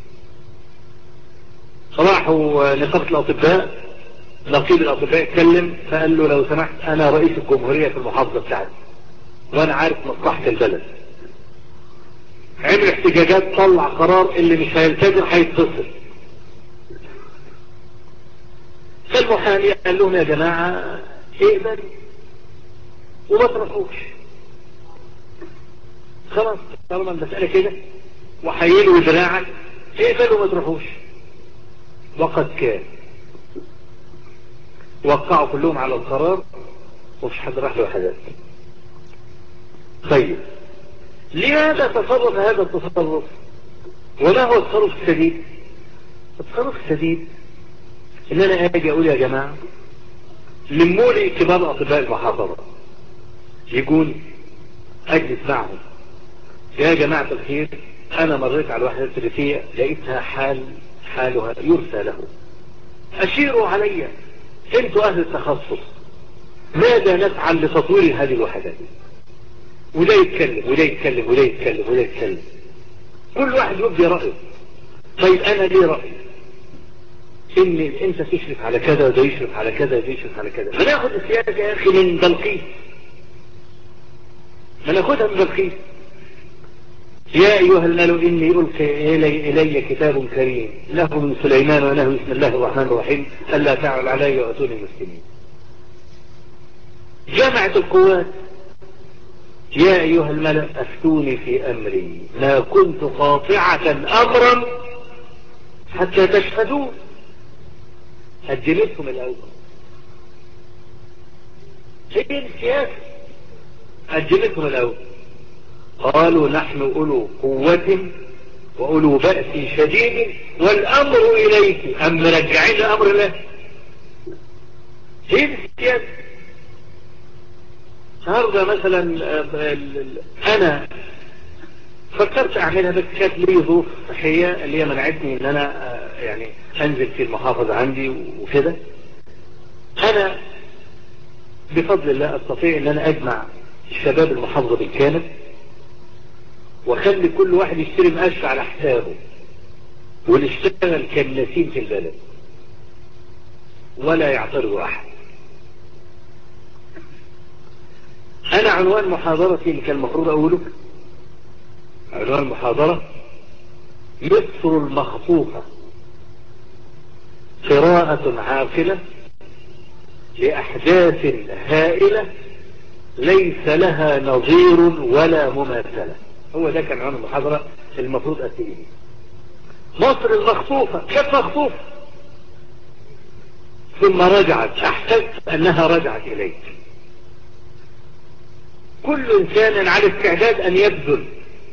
راحوا نقابة الاطباء، نقيب الاطباء اتكلم فقال له لو سمحت انا رئيس الجمهورية في المحافظة بتاعتي وانا عارف مصلحة البلد. عمل احتجاجات، طلع قرار اللي مش هيلتزم هيتصل. فالمحامي قال لهم يا جماعة اقبلوا وما ترفوش، خلاص طالما المسألة كده وحيلوا دراعك اقبلوا وما ترفوش. وقد كان وقعوا كلهم على القرار ومش حد راح له حاجات. طيب لماذا تصرف هذا التصرف؟ وما هو التصرف السديد؟ التصرف السديد ان انا اجي اقول يا جماعة لمولي كبار اطباء المحافظة، يقول اجلس معهم، يا جماعة الخير انا مريت على واحدة ريفية لقيتها حال حالها يرثى له، اشيروا علي انتوا اهل التخصص ماذا نفعل لتطوير هذه الوحدات؟ وده يتكلم وده يتكلم وده يتكلم وده يتكلم، كل واحد يبدي رأيه. طيب انا ليه رأي ان انت تشرف على كذا وده يشرف على كذا وده يشرف على كذا؟ ما ناخد السياسة يا اخي من بلقيس، ما ناخدها من بلقيس. يا ايها الملأ اني القي الي, إلي كتاب كريم له من سليمان وله بسم الله الرحمن الرحيم الا تعل علي واتوني مسلمين. جمعت القوات، يا ايها الملأ افتوني في امري ما كنت قاطعة امرا حتى تشهدون. اجلتهم الاول، هي السياسة اجلتهم الاول. قالوا نحن اولو قوة واولو بأس شديد والامر اليك، ام مرجعين الامر له. هي السياسة. النهارده مثلا انا فكرت اعملها بس كانت لي ظروف صحية اللي هي منعتني ان انا يعني انزل في المحافظة عندي وكده. انا بفضل الله استطيع ان انا اجمع الشباب المحافظة بالكامل واخلي كل واحد يشتري مقاش على حسابه ونشتغل كالنسيم في البلد ولا يعترض احد. انا عنوان محاضرتي اللي كان المفروض اقوله، عنوان المحاضرة مصر المخطوفة قراءة عاقلة لأحداث هائلة ليس لها نظير ولا مماثلة. هو ده كان عنوان المحاضرة المفروض أتيه. مصر المخطوفة كيف مخطوفة؟ ثم رجعت، أحسست أنها رجعت إليك. كل إنسان على استعداد أن يبذل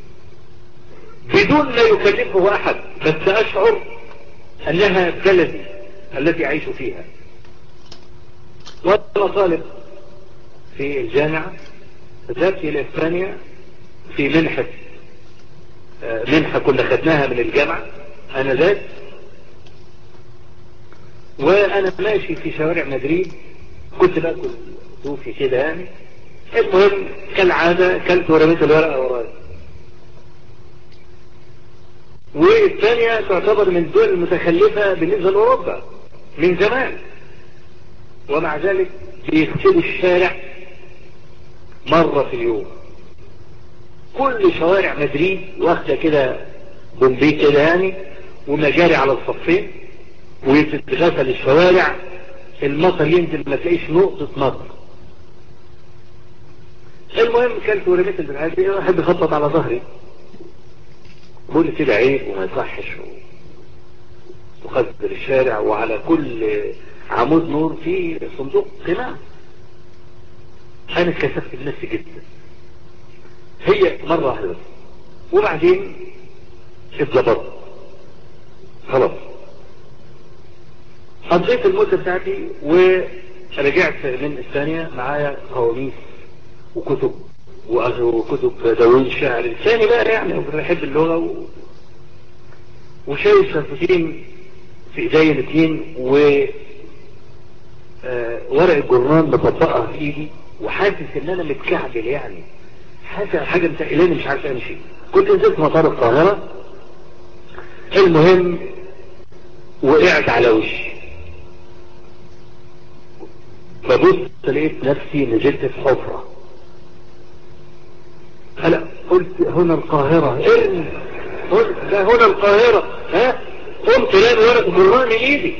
بدون لا يكلفه أحد، بس أشعر أنها بلدي التي أعيش فيها. وأنا طالب في الجامعة ذهبت إلى إسبانيا في منحة منحة كنا خدناها من الجامعة أنا ذات، وأنا ماشي في شوارع مدريد كنت باكل صوفي كده يعني. المهم كالعادة كلت ورميت الورقة وراي. والثانية تعتبر من الدول المتخلفة بالنسبة لأوروبا من زمان، ومع ذلك بيغسلوا الشارع مرة في اليوم. كل شوارع مدريد واخدة كده بومبي كده يعني، ومجاري على الصفين، ويتغسل الشوارع، المطر ينزل ما تلاقيش نقطة مطر. المهم كلت ورميت البنادي واحد يخطط على ظهري بقول لي كده عيب وما يصحش وقدر الشارع، وعلى كل عمود نور في صندوق قناع. انا كسفت بنفسي جدا، هي مرة واحدة بس، وبعدين اتظبطت خلاص. قضيت المدة بتاعتي ورجعت من اسبانيا معايا قواميس وكتب وكتب دواوين الشعر الثاني بقى يعني، بحب اللغة و... وشايف شفتين في ايديا الاثنين و آه ورق الجرنان مطبقها في ايدي، وحاسس ان انا متكعبل يعني، حاسس حاجة متقلاني مش عارف امشي. كنت نزلت مطار القاهرة. المهم وقعت على وشي، ببص لقيت نفسي نزلت في حفرة. هلا قلت هنا القاهرة، ارمي قلت ده هنا القاهرة. ها قمت لاني ورق الجرنان ايدي.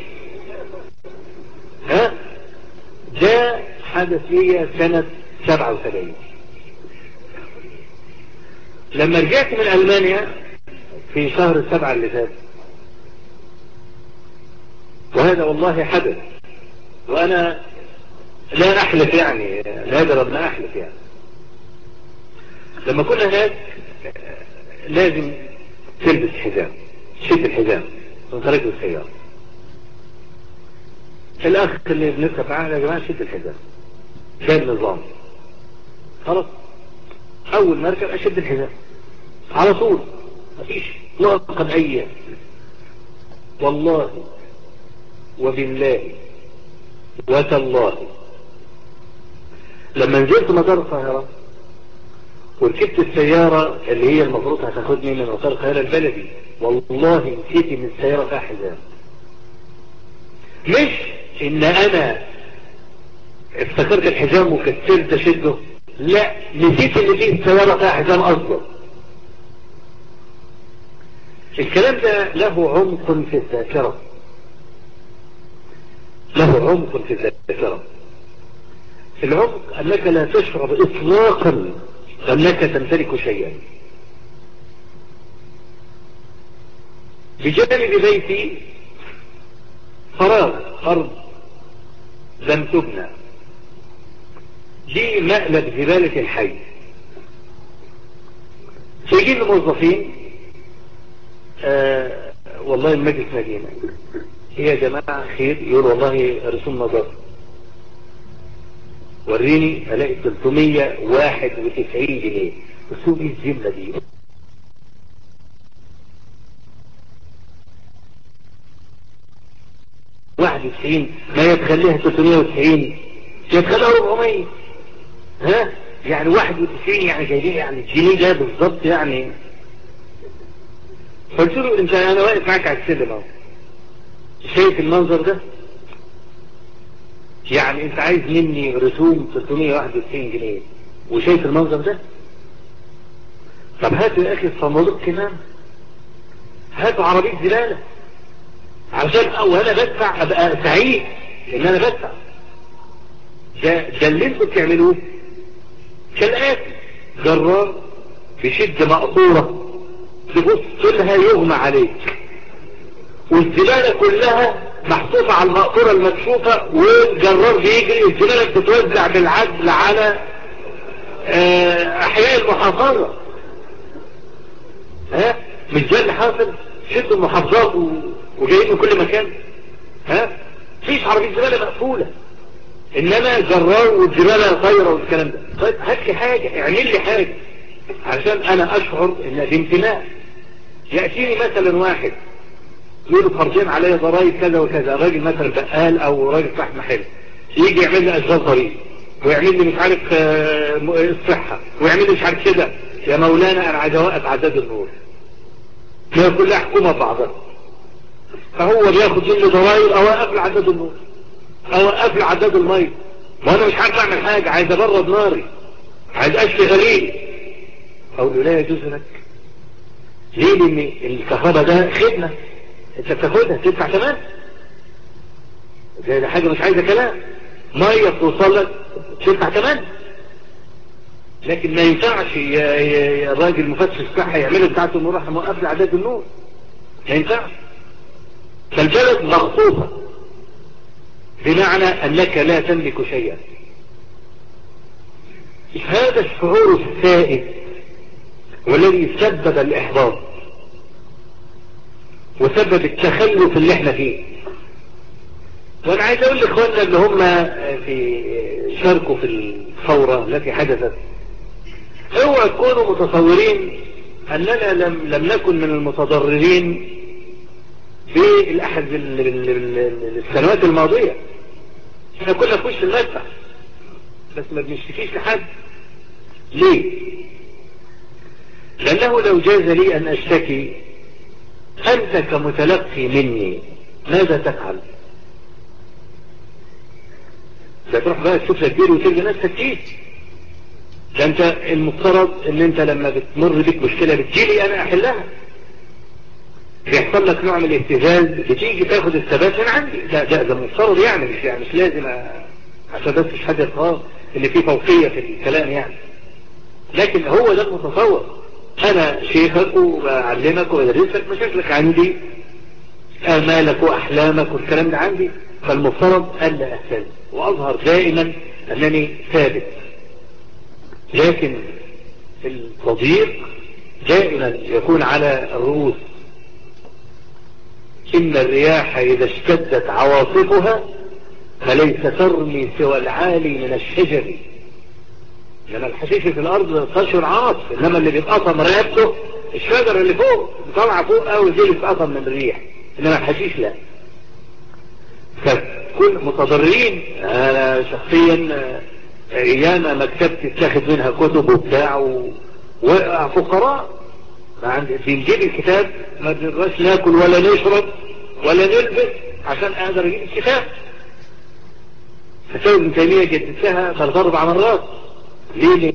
ها ده حدث لي سنة سبعة وسبعين. لما رجعت من ألمانيا في شهر سبعة اللي فات، وهذا والله حدث وانا لا احلف يعني، نادر ما احلف يعني. لما كنا هناك لازم تلبس حزام، شد الحزام وانت راكب السيارة. الاخ اللي بنركب معاه يا جماعة شد الحزام، ده النظام. خلاص اول ما اركب اشد الحزام على طول، مفيش اطلاقا اي. والله وبالله وتالله لما نزلت مطار القاهرة وركبت السيارة اللي هي المفروض هتاخدني من مطار القاهرة البلدي، والله نسيت ان السيارة فيها حزام. مش ان انا افتكرت الحزام وكسرت اشده، لا، نسيت ان دي السيارة فيها حزام اصلا. الكلام ده له عمق في الذاكرة، له عمق في الذاكرة. العمق انك لا تشعر اطلاقا انك تمتلك شيئا. بجانب بيتي فراغ، ارض لم تبنى، دي مقلب زبالة الحي. سيجين الموظفين آه والله المجلس مدينة، يا جماعة خير، يقول والله رسوم نظر، وريني الاقي ثلاثمية وواحد وتسعين جنيه. رسوم ايه الجملة دي؟ واحد وتسعين ما يتخليها ثلاثمية وتسعين، يتخليها أربعمية. ها يعني واحد وتسعين يعني جايبين يعني الجنيه ده بالظبط يعني. قلت له انت، انا واقف معاك على السلم اهو، شايف المنظر ده؟ يعني انت عايز مني رسوم ثلاثمية وواحد وتسعين جنيه وشايف المنظر ده؟ طب هاتوا يا اخي الصندوق كمان، هاتوا عربية زبالة عشان او انا بدفع ابقى سعيد ان انا بدفع. ده, ده اللي انتوا بتعملوه كالآتي: جرار بشد مقطورة تبص لها يغمى عليك، والزبالة كلها محطوطة على المقطورة المكشوفة، والجرار بيجري، الزبالة بتتوزع بالعدل على احياء المحافظة. ها مش ده اللي حاصل؟ شدوا المحافظات وجايين من كل مكان. ها فيش عربية زبالة مقفولة، انما جرار والزبالة طايرة والكلام ده. طيب هات لي حاجة، اعمل لي حاجة عشان انا اشعر ان دي امتناع. يأتيني مثلا واحد يقول فرضين عليا ضرائب كذا وكذا، راجل مثلا بقال او راجل صاحب محل، يجي يعمل لي اشغال طريق ويعمل لي مش عارف الصحة ويعمل لي مش عارف كده. يا مولانا انا عايز اوقف عداد النور، هي كلها حكومة بعضها، فهو بياخد مني ضرائب اوقف لي عداد النور، اوقف لي عداد المية، وانا مش عارف اعمل حاجة، عايز ابرد ناري، عايز اشفي غليل. اقول له لا يجوز لك. ليه؟ لان الكهرباء ده خدمة انت بتاخدها تدفع كمان، ده حاجة مش عايزة كلام. مية بتوصل لك تدفع كمان. لكن ما ينفعش يا الراجل مفتش الصحة يعمل بتاعته انه راح موقف لي عداد النور، ما ينفعش. فالبلد مغصوبة بمعنى انك لا تملك شيئا. هذا الشعور السائد والذي سبب الاحباط وسبب التخلف اللي احنا فيه. وانا عايز اقول لاخواننا اللي هم في شاركوا في الثورة التي حدثت، اوعوا تكونوا متصورين اننا لم, لم نكن من المتضررين في الاحد السنوات الماضية. احنا كنا في وش المدفع بس ما بنشتكيش لحد. ليه؟ لانه لو جاز لي ان اشتكي، انت كمتلقي مني ماذا تفعل؟ لا تروح بقى تشوف لك كبير وتلقى نفسك كيس. ده انت المفترض ان انت لما بتمر بك مشكلة بتجيلي انا احلها. بيحصل لك نوع من الاهتزاز بتيجي تاخد الثبات من عندي. ده ده ده المفترض يعني، مش يعني مش لازم عشان بس مش حد يقرأ ان في فوقية في الكلام يعني. لكن هو ده المتصور. انا شيخك وبعلمك وبدرسك، مشاكلك عندي، امالك واحلامك والكلام ده عندي، فالمفترض الا اهتز واظهر دائما انني ثابت. لكن التضييق دائما يكون على الرؤوس. إن الرياح إذا اشتدت عواصفها فليس ترمي سوى العالي من الشجر. لما الحشيش في الأرض تشعر عاصف، إنما اللي بيتقطم رقبته الشجر اللي فوق طالعة فوق أو اللي بيتقطم من الريح، إنما الحشيش لا. فكل متضررين. أنا شخصيا أيام مكتبتي تاخد منها كتب وبتاع وفقراء ما عندي بنجيب الكتاب ما بنقدرش ناكل ولا نشرب ولا نلبس عشان اقدر اجيب الكتاب. فتاوي ابن تيمية جددتها ثلاث اربع مرات. ليه ليه؟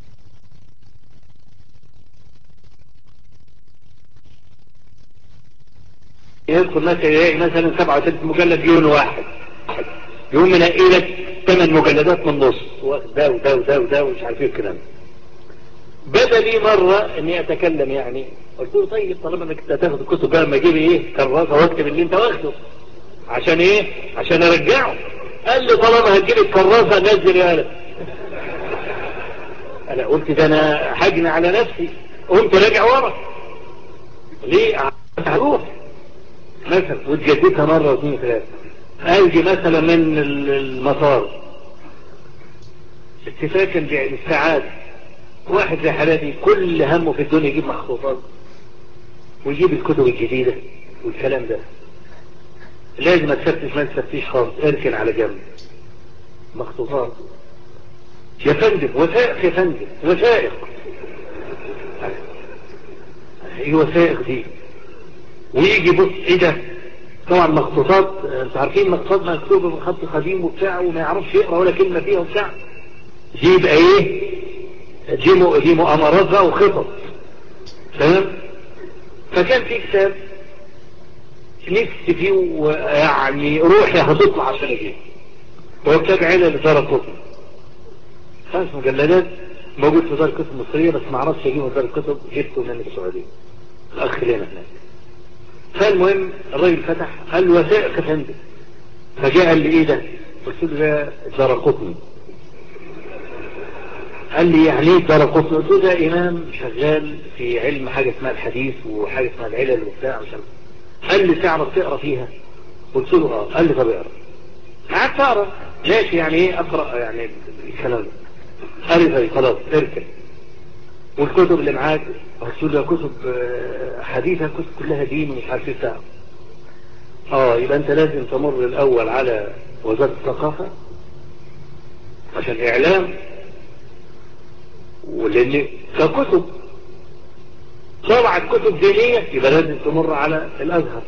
يدخل مثلا يلاقي مثلا سبعة وثلاثين مجلد يوم واحد، يوم منقي لك ثمان مجلدات من نص ده وده وده وده ومش عارف ايه الكلام. بدا لي مرة اني اتكلم يعني، قلت له طيب طالما انك انت هتاخد الكتب بقى ما اجيب ايه كراسة واكتب اللي انت واخده عشان ايه عشان ارجعه. قال لي طالما هتجيب الكراسة نزل يا قلم. انا قلت ده انا حجن على نفسي، قمت راجع ورا. ليه هروح مثلا وتجددها مرة واثنين ثلاثة. اجي مثلا من المطار اتفاقا بالساعات، واحد زي حالاتي كل همه في الدنيا يجيب مخطوطات ويجيب الكتب الجديدة والكلام ده. لازم ما تفتش ما تفتيش خالص، اركن على جنب مخطوطات يا فندم، وثائق يا فندم، وثائق. ايه وثائق دي؟ ويجي بص ايه ده؟ طبعا مخطوطات انتوا عارفين مخطوطات مكتوبة بخط قديم وبتاع وما يعرفش يقرأ ولا كلمة فيها وبتاع. دي يبقى ايه؟ دي مو دي مؤامرات بقى وخطط. تمام؟ فكان في كتاب نفسي فيه ويعني روحي هتطلع عشان اجيبه، وهو كتاب علل لدار الكتب، خمس مجلدات موجود في دار الكتب المصرية، بس ما اعرفش اجيبه من دار الكتب، جبته من السعودية الاخ لنا هناك. فالمهم الراجل فتح قال له وثائق يا فندم، فجاء قال لي ايه ده؟ قلت له ده دار القطني. قال لي يعني ايه دار القطني؟ قلت له ده امام شغال في علم حاجة اسمها الحديث وحاجة اسمها العلل وبتاع. قال لي تعرف تقرا فيها؟ قلت له اه. قال لي طب اقرا. قعدت اقرا ماشي يعني ايه اقرا يعني الكلام ده. قال لي طيب خلاص اركن. والكتب اللي معاك قلت له كتب حديثة، كتب كلها دين ومش عارف ايه بتاع. اه يبقى انت لازم تمر الاول على وزارة الثقافة عشان اعلام، ولان ككتب طبعت كتب دينية يبقى لازم تمر على الازهر.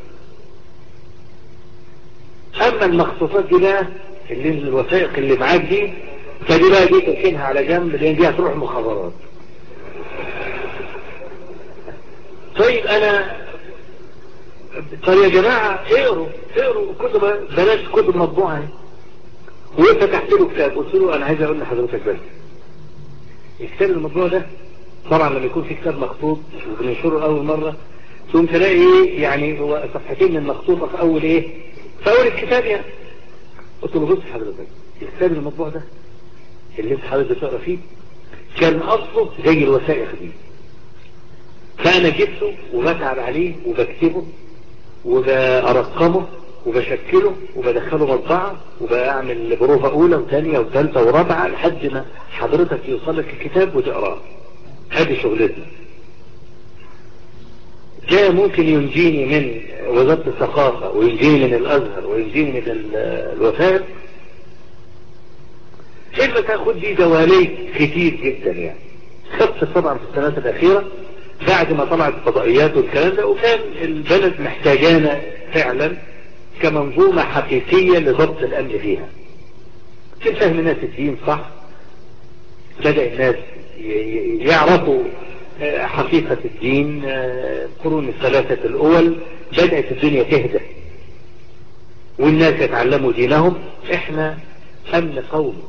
اما المخطوطات دي بقى اللي الوثائق اللي معاك دي فدي بقى دي تركنها على جنب لان دي هتروح مخابرات. طيب انا طيب يا جماعة اقروا اقروا كتب، بلاش كتب مطبوعة. وفتحت له كتاب قلت له انا عايز اقول لحضرتك بس الكتاب المطبوع ده طبعا لما يكون في كتاب مخطوط وبننشره اول مرة ثم تلاقي ايه يعني هو صفحتين من مخطوطة في اول ايه في اول الكتاب يعني. قلت له بص حضرتك الكتاب المطبوع ده اللي انت حضرتك بتقرا فيه كان اصله زي الوثائق دي، فانا جبته وبتعب عليه وبكتبه وبرقمه وبشكله وبدخله مطبعة وبعمل بروفة اولى وثانية وثالثة ورابعة لحد ما حضرتك يوصل لك الكتاب وتقراه. هذه شغلتنا. جاء ممكن ينجيني من وزارة الثقافة وينجيني من الازهر وينجيني من الوثائق، إلا تاخد دي دواليك كتير جدا يعني. خفت طبعا في السنوات الأخيرة بعد ما طلعت الفضائيات والكلام ده، وكان البلد محتاجانا فعلا كمنظومة حقيقية لضبط الأمن فيها. في فهم الناس الدين صح، بدأ الناس يعرفوا حقيقة الدين. القرون الثلاثة الأول بدأت الدنيا تهدى والناس يتعلموا دينهم. احنا أمن قومي،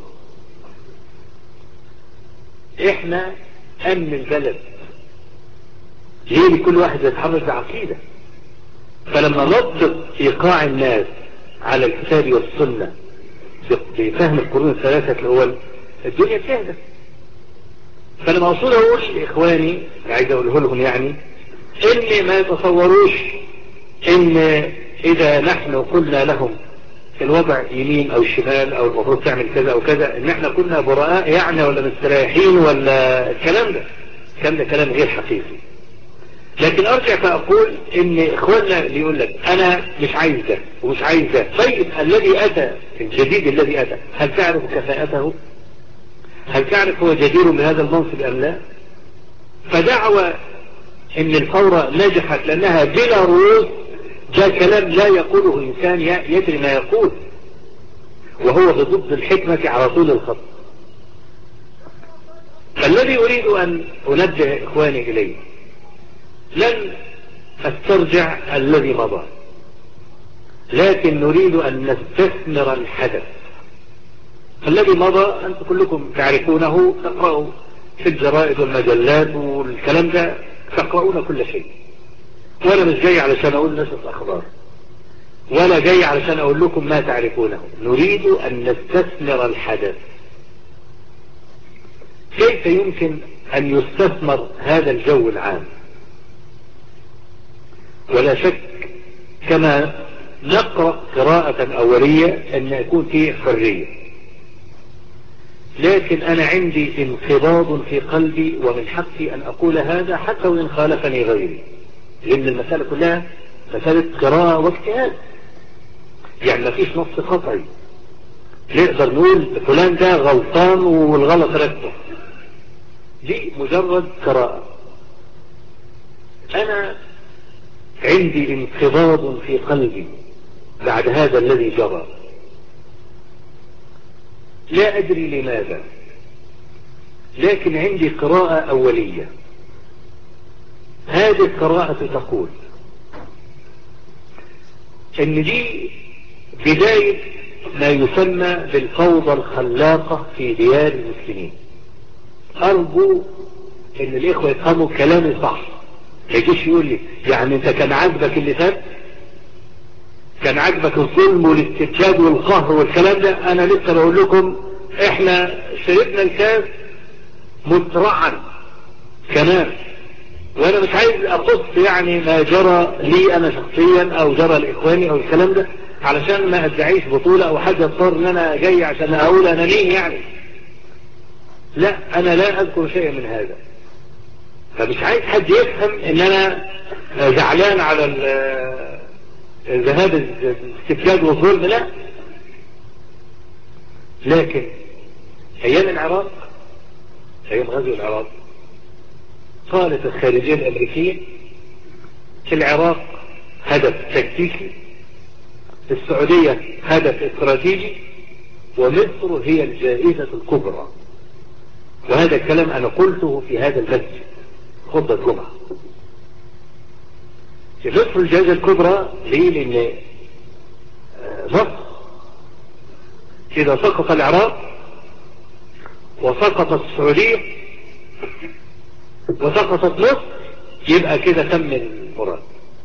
احنا امن البلد. ليه؟ لكل واحد يتحرك بعقيدة. فلما نضبط ايقاع الناس على الكتاب والسنة بفهم القرون الثلاثة الاول الدنيا بتهدى. فانا مقصود اقول لاخواني، عايز اقوله لهم يعني، ان ما يتصوروش ان اذا نحن قلنا لهم الوضع يمين او شمال او المفروض تعمل كذا او كذا ان احنا كنا براء يعني ولا مستريحين ولا الكلام ده. الكلام ده كلام غير حقيقي. لكن ارجع فاقول ان اخواننا اللي يقول لك انا مش عايز ده ومش عايز ده، طيب الذي اتى الجديد الذي اتى هل تعرف كفاءته؟ هل تعرف هو جدير بهذا المنصب ام لا؟ فدعوى ان الثورة نجحت لانها بلا رؤوس، ده كلام لا يقوله انسان يدري ما يقول، وهو ضد الحكمة على طول الخط. فالذي اريد ان انبه اخواني اليه، لن استرجع الذي مضى، لكن نريد ان نستثمر الحدث. الذي مضى انتم كلكم تعرفونه، تقرأوا في الجرائد والمجلات والكلام ده، تقرؤون كل شيء. وانا مش جاي علشان اقول نشر اخبار، ولا جاي علشان اقول لكم ما تعرفونه. نريد ان نستثمر الحدث. كيف يمكن ان يستثمر هذا الجو العام؟ ولا شك كما نقرأ قراءة اولية ان يكون فيه حرية، لكن انا عندي انقباض في قلبي، ومن حقي ان اقول هذا حتى وان خالفني غيري، لان المسألة كلها مسألة قراءة واجتهاد. يعني ما فيش نص قطعي نقدر نقول فلان ده غلطان والغلط ركبه، دي مجرد قراءة. انا عندي انقباض في قلبي بعد هذا الذي جرى، لا ادري لماذا، لكن عندي قراءة اولية. هذه القراءة تقول ان دي بداية ما يسمى بالفوضى الخلاقة في ديار المسلمين. ارجو ان الاخوة يفهموا كلامي صح، ما يجيش يقول لي يعني انت كان عاجبك اللي فات، كان عاجبك الظلم والاستبداد والقهر والكلام ده. انا لسه بقول لكم احنا شربنا الكاس مترعا كمان، وانا مش عايز اقص يعني ما جرى لي انا شخصيا او جرى لاخواني او الكلام ده علشان ما ادعيش بطولة او حاجة اضطر ان انا جاي عشان اقول انا مين يعني. لا، انا لا اذكر شيئا من هذا. فمش عايز حد يفهم ان انا زعلان على ذهاب الاستبداد والظلم، لا. لكن ايام العراق، ايام غزو العراق، قالت الخارجية الامريكية في العراق هدف تكتيكي، السعودية هدف استراتيجي، ومصر هي الجائزة الكبرى. وهذا الكلام انا قلته في هذا المسجد خطبة جمعة. في مصر الجائزة الكبرى ليه؟ لان مصر اذا سقط العراق وسقطت السعودية وسقطت مصر يبقى كده تم المراد.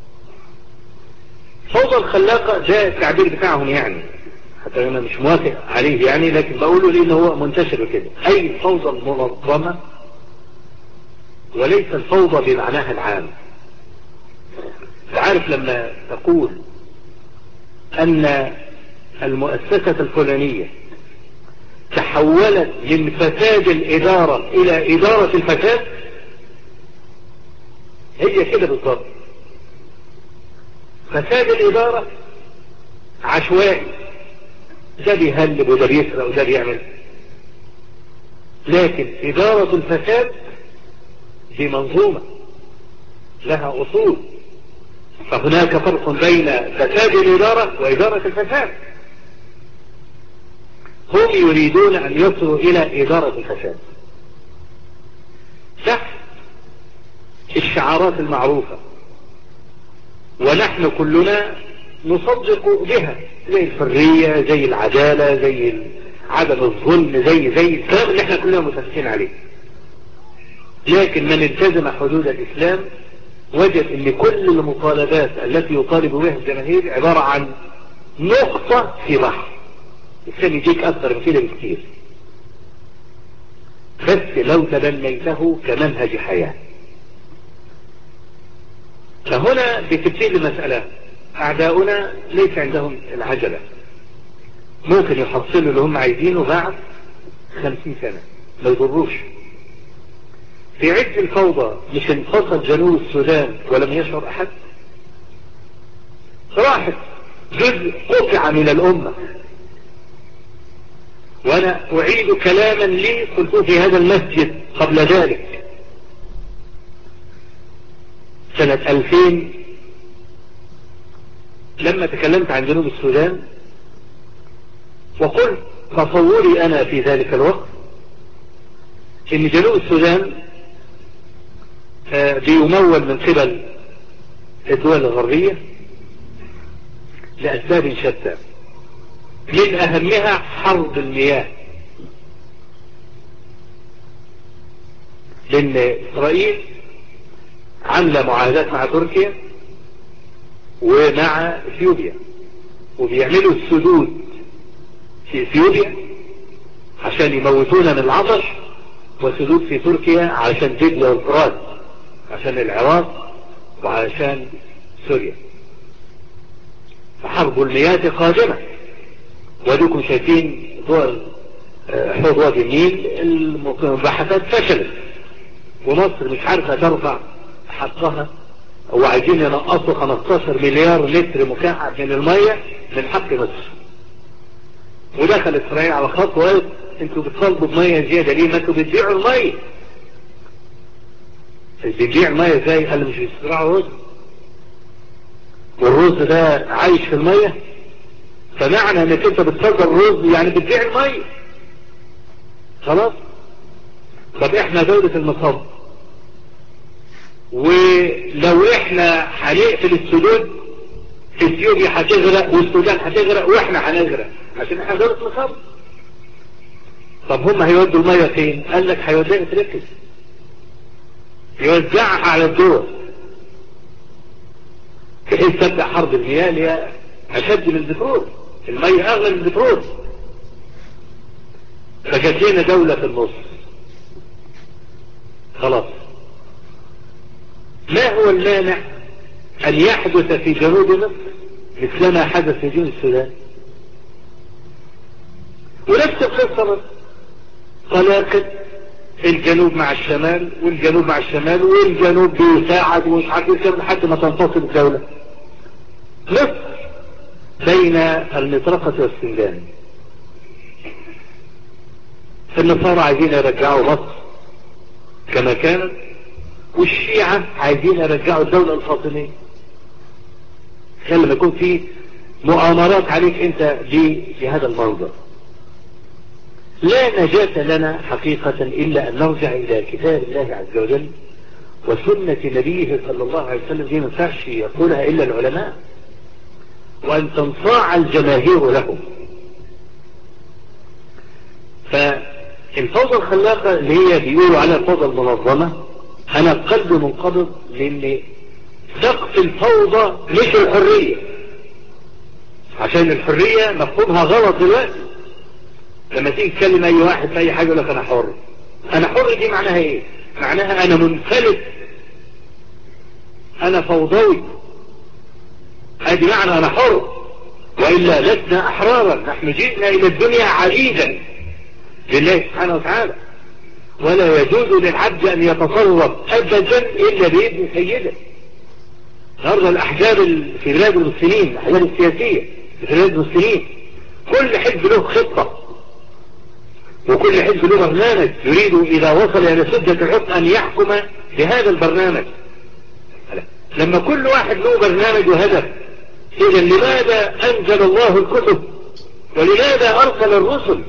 فوضى الخلاقة ده التعبير بتاعهم يعني، حتى انا مش موافق عليه يعني، لكن بقوله لانه هو منتشر كده. اي الفوضى المنظمة وليس الفوضى بمعناها العام. تعرف لما تقول ان المؤسسة الفلانية تحولت من فساد الادارة الى ادارة الفساد، هي كده بالضبط. فساد الادارة عشوائي، ده بيهلب وده بيسرق وده بيعمل، لكن ادارة الفساد في منظومة لها اصول. فهناك فرق بين فساد الادارة وادارة الفساد. هم يريدون ان يصلوا الى ادارة الفساد تحت الشعارات المعروفة، ونحن كلنا نصدق بها، زي الحرية، زي العدالة، زي عدم الظلم، زي زي الكلام اللي احنا كلنا متفقين عليه. لكن من التزم حدود الاسلام وجد ان كل المطالبات التي يطالب بها الجماهير عبارة عن نقطة في بحر. الإسلام يجيك اكثر من كده بكثير. بس لو تبنيته كمنهج حياة. فهنا بتبتدي المسألة. أعداؤنا ليس عندهم العجلة، ممكن يحصلوا اللي هم عايزينه بعد خمسين سنة ما يضروش. في عز الفوضى مش انفصل جنوب السودان ولم يشعر أحد، راحت جزء قطع من الأمة. وأنا أعيد كلاما لي قلت في هذا المسجد قبل ذلك سنة ألفين لما تكلمت عن جنوب السودان، وقلت تصوري أنا في ذلك الوقت إن جنوب السودان بيمول من قبل الدول الغربية لأسباب شتى، من أهمها حرب المياه. لأن إسرائيل عاملة معاهدات مع تركيا ومع اثيوبيا، وبيعملوا السدود في اثيوبيا عشان يموتونا من العطش، وسدود في تركيا عشان ليبيا والفرات، عشان العراق وعشان سوريا. فحرب المياه قادمة. وديكم شايفين دول حوض وادي النيل المباحثات فشلت، ومصر مش عارفة ترفع حقها، وعايزين ينقصوا خمستاشر مليار لتر مكعب من المية من حق مصر. ودخل اسرائيل على خط وقالت انتوا بتطالبوا بمية زيادة ليه؟ ما انتوا بتبيعوا المية. بتبيع المية ازاي؟ قال مش بيزرعوا رز، والرز ده عايش في المية، فمعنى انك انت بتصدر رز يعني بتبيع المية. خلاص. طب احنا دولة المصاب، ولو احنا هنقفل السدود اثيوبيا هتغرق والسودان هتغرق واحنا هنغرق عشان احنا دولة مصاب. طب هم هيودوا المية فين؟ قال لك هيوديها تركز يوزعها على الدول بحيث تبدأ حرب المياه اللي هي اشد من البترول. المية اغلى من البترول. فجت لنا دولة في النص. خلاص. ما هو المانع ان يحدث في جنوب مصر مثل ما حدث في جنوب السودان؟ ونفس القصة طلاقة الجنوب مع الشمال والجنوب مع الشمال والجنوب بيساعد ومش عارف ايه لحد ما تنفصل الدولة. مصر بين المطرقة والسندان. النصارى عايزين يرجعوا مصر كما كانت، والشيعة عايزين يرجعوا الدولة الفاطمية. خلي ما يكون في مؤامرات عليك انت بهذا المنظر. لا نجاة لنا حقيقة إلا أن نرجع إلى كتاب الله عز وجل وسنة نبيه صلى الله عليه وسلم. دي ما ينفعش يقولها إلا العلماء، وأن تنصاع الجماهير لهم. فالفوضى الخلاقة اللي هي بيقولوا على الفوضى المنظمة، أنا قلب منقبض، لأن سقف الفوضى مش الحرية، عشان الحرية مفهومها غلط دلوقتي. لما تيجي تكلم اي واحد في اي حاجة يقول لك انا حر. انا حر دي معناها ايه؟ معناها انا منفلت، انا فوضوي. ادي معنى انا حر، وإلا لسنا احرارا. نحن جئنا الى الدنيا عبيدا لله سبحانه وتعالى، ولا يجوز للعبد ان يتصرف ابدا الا باذن سيده. النهارده الاحزاب في بلاد المسلمين، الاحزاب السياسية في بلاد المسلمين، كل حزب له خطة، وكل حزب له برنامج يريد إذا وصل إلى سدة الحكم أن يحكم بهذا البرنامج. لما كل واحد له برنامج وهدف، إذا لماذا أنزل الله الكتب؟ ولماذا أرسل الرسل؟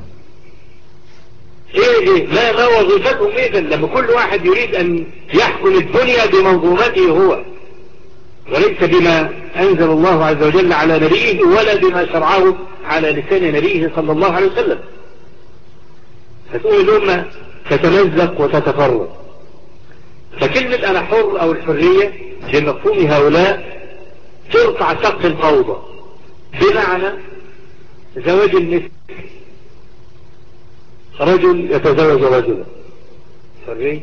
إيه إيه ما ما وظيفتهم إذا لما كل واحد يريد أن يحكم الدنيا بمنظومته هو، وليس بما أنزل الله عز وجل على نبيه ولا بما شرعه على لسان نبيه صلى الله عليه وسلم. فتقول الأمة تتمزق وتتفرق. فكلمة أنا حر أو الحرية بمفهوم هؤلاء ترفع سقف الفوضى، بمعنى زواج النساء. رجل يتزوج رجلا حرية.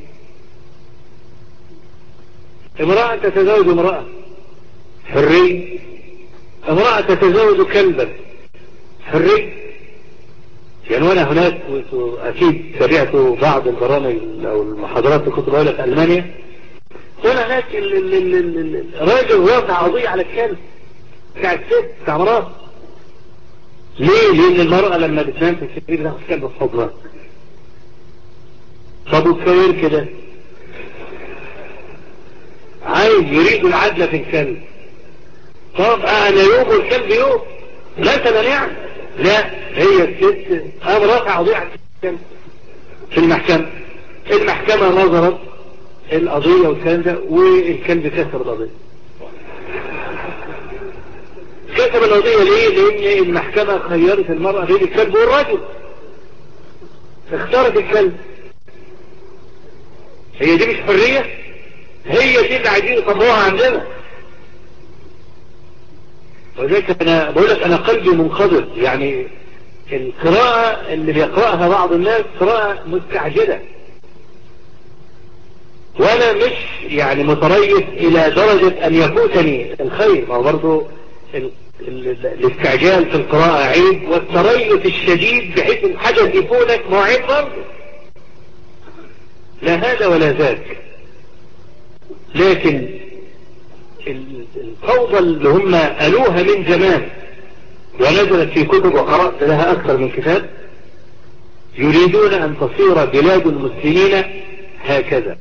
امرأة تتزوج امرأة، حرية. امرأة تتزوج كلبا، حرية. يعني وانا هناك اكيد تابعت بعض البرامج او المحاضرات اللي كنت بقولها في المانيا، وانا هناك الراجل رافع قضية على الكلب بتاع الست بتاع مرات. ليه؟ لان المرأة لما بتنام في السرير بتاخد كلب في حضنها. طب وتصير كده عايز يريد العدل في الكلب. طب انا يوم والكلب يوم مثلا يعني. لا، هي الست قام رافع قضية على الكلب في المحكمة. المحكمة نظرت القضية والكلام ده، والكلب كسر القضية. كسب القضية ليه؟ لان المحكمة خيرت المرأة بين الكلب والرجل، اختارت الكلب. هي دي مش حرية؟ هي دي اللي عايزين يطبقوها عندنا. ولذلك انا بقول لك انا قلبي منقبض. يعني القراءة اللي بيقرأها بعض الناس قراءة مستعجلة، وانا مش يعني متريث الى درجة ان يفوتني الخير. ما هو برضو الاستعجال في القراءة عيب، والتريث الشديد بحيث الحاجة اللي يفوتك ما عيب برضو. لا هذا ولا ذاك. لكن الفوضى اللي هم قالوها من زمان ونزلت في كتب وقرأت لها أكثر من كتاب، يريدون أن تصير بلاد المسلمين هكذا.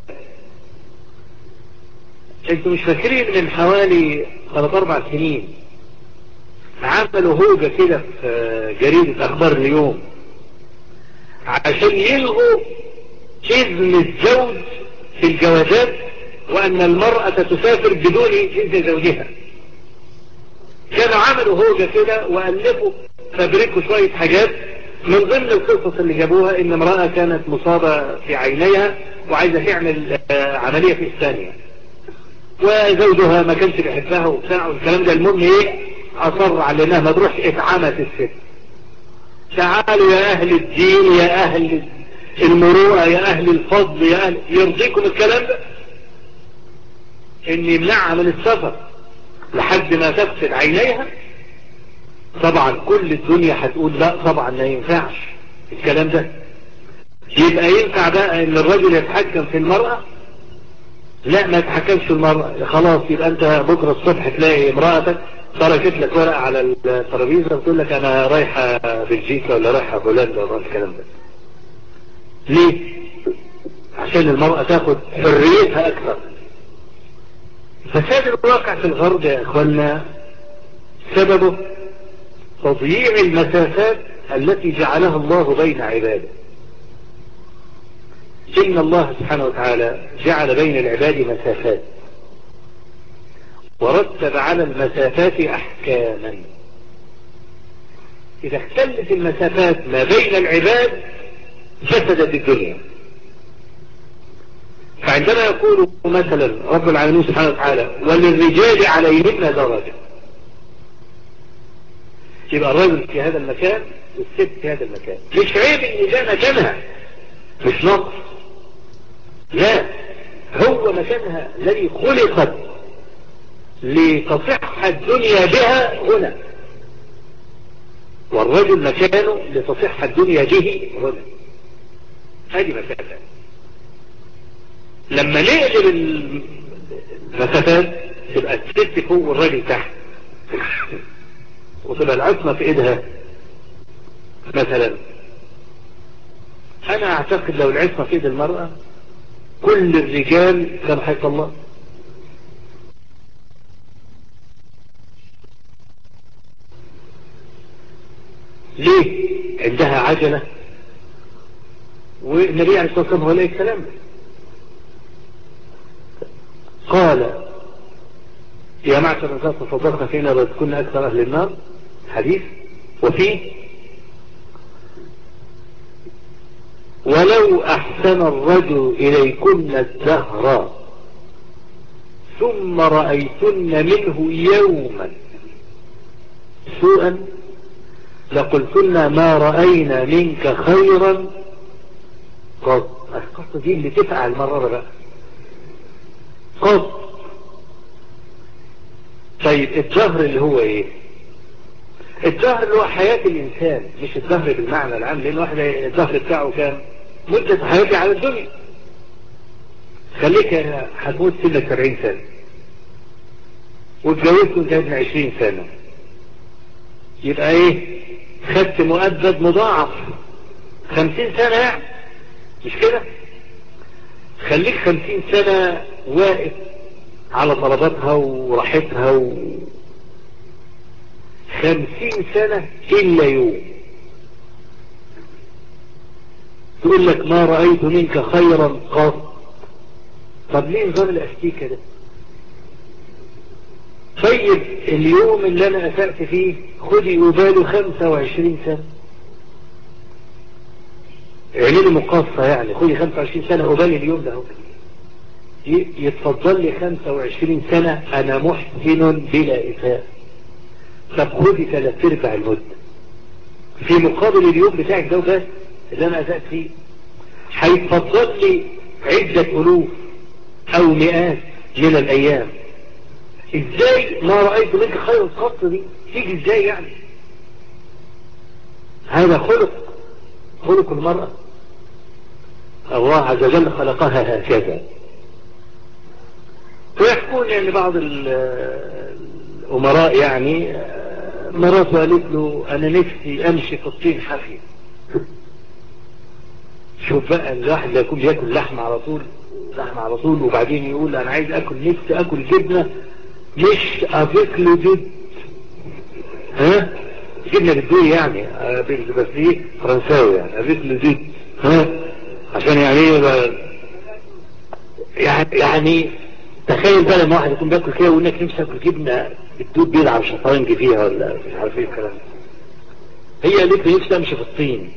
انتوا مش فاكرين من حوالي ثلاث أربع سنين عملوا هوجة كده في جريدة أخبار اليوم عشان يلغوا إذن الزوج في الجوازات، وأن المرأة تسافر بدون إذن زوجها. كانوا عملوا هوجة كده وألفوا فبركوا شوية حاجات. من ضمن القصص اللي جابوها إن امرأة كانت مصابة في عينيها وعايزة تعمل عملية في الثانية، وزوجها ما كانش بيحبها وبتاع والكلام ده. المهم ايه، اصر على انها ما تروحش. اتعمت الست. تعالوا يا اهل الدين، يا اهل المروءة، يا اهل الفضل، يا اهل يرضيكم الكلام ده ان يمنعها من السفر لحد ما تغسل عينيها؟ طبعا كل الدنيا هتقول لا طبعا ما ينفعش الكلام ده. يبقى ينفع بقى ان الرجل يتحكم في المرأة؟ لا، ما يتحكمش في المرأة. خلاص يبقى انت بكرة الصبح تلاقي امرأتك تركت لك ورقة على الترابيزة وتقول لك انا رايحة بلجيكا ولا رايحة هولندا ولا الكلام ده. ليه؟ عشان المرأة تاخد حريتها اكثر. فساد الواقع في الغرب يا اخوانا سببه تضييع المسافات التي جعلها الله بين عباده. إن الله سبحانه وتعالى جعل بين العباد مسافات، ورتب على المسافات أحكاما. إذا اختلت المسافات ما بين العباد فسدت الدنيا. فعندما يقول مثلا رب العالمين سبحانه وتعالى وللرجال عليهن درجة، يبقى الرجل في هذا المكان والست في هذا المكان. مش عيب ان ده مكانها، مش نقص، لا، هو مكانها الذي خلقت لتصح الدنيا بها هنا، والرجل مكانه لتصح الدنيا به هنا. هذه مسافة. لما نقلب المسافات تبقى الست فوق والرجل تحت، وتبقى العصمة في ايدها. مثلا انا اعتقد لو العصمة في ايد المرأة كل الرجال كان هيطلق. ليه؟ عندها عجلة، والنبي عليه الصلاة والسلام هو ليه الكلام قال يا معشر النساء تصدقنا فينا وتكون أكثر أهل النار، حديث. وفيه ولو أحسن الرجل إليكن الدهر ثم رأيتن منه يوما سوءا لقلتن ما رأينا منك خيرا قط. القط دي اللي تفقع المرارة بقى قط. طيب الدهر اللي هو ايه؟ الدهر اللي هو حياة الانسان، مش الدهر بالمعنى العام، لان واحد الدهر بتاعه كام مدة حياتي على الدنيا. خليك هتموت سنة سبعين سنة واتجوزت وانت ابن عشرين سنة، يبقى ايه؟ خدت مؤبد مضاعف خمسين سنة يعني، مش كده؟ خليك خمسين سنة واقف على طلباتها وراحتها و... خمسين سنة إلا يوم تقول لك ما رأيت منك خيرا قط. طب ليه نظام الأستيكة ده؟ طيب اليوم اللي أنا أسأت فيه خدي وباله خمسة وعشرين سنة، اعملي مقاصة يعني، خدي خمسة وعشرين سنة وبالي اليوم ده، يتفضل لي خمسة وعشرين سنة أنا محسن بلا إساءة. طب خدي ثلاث ارباع المدة في مقابل اليوم بتاعك ده بس اللي أنا أسأت فيه، هيتفضل لي عدة ألوف أو مئات من الأيام. إزاي ما رأيت منك خير القط دي تيجي إزاي يعني؟ هذا خلق خلق المرأة، الله عز وجل خلقها هكذا. ويحكون يعني بعض الأمراء يعني مراته قالت له أنا نفسي أمشي في الطين حافية. شوف بقى الواحد يكون بياكل لحم على طول لحم على طول وبعدين يقول أنا عايز أكل نفسي أكل جبنة مش أفكل جد، ها جبنة بالدوي يعني بس دي فرنساوي يعني أفكل جد، ها عشان يعني يعني تخيل بقى لما واحد يكون بياكل كده ويقول لك نفسي اكل جبنه الدود بيلعب شطرنج فيها ولا مش عارف ايه الكلام ده. هي قالت لي نفسي امشي في الطين،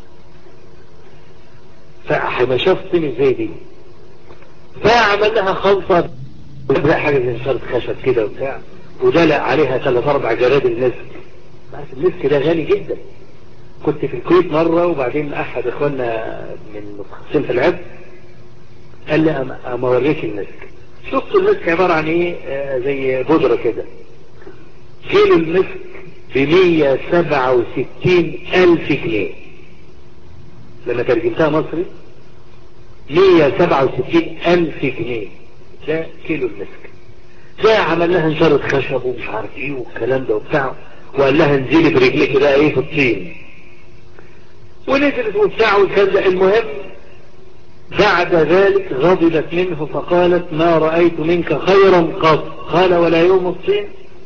فما شاف الطين ازاي دي، فعمل لها خلطه وجاب حاجه زي نشاره خشب كده وبتاع ودلق عليها ثلاث اربع جراد المسك. بس المسك ده غالي جدا. كنت في الكويت مره وبعدين احد اخواننا من متخصصين في العب قال لي اما اوريك المسك. شفت المسك عبارة عن ايه؟ آه زي بودرة كده. كيلو المسك بمية سبعة وستين الف جنيه، لما ترجمتها مصري مية سبعة وستين الف جنيه ده كيلو المسك. ده عمل لها نشارة خشب ومش عارف ايه والكلام ده وبتاع، وقال لها انزلي برجلك كده ايه في الطين، ونزلت وبتاع وكذا. المهم بعد ذلك غضبت منه فقالت ما رأيت منك خيرا قط. قال ولا يوم الصين؟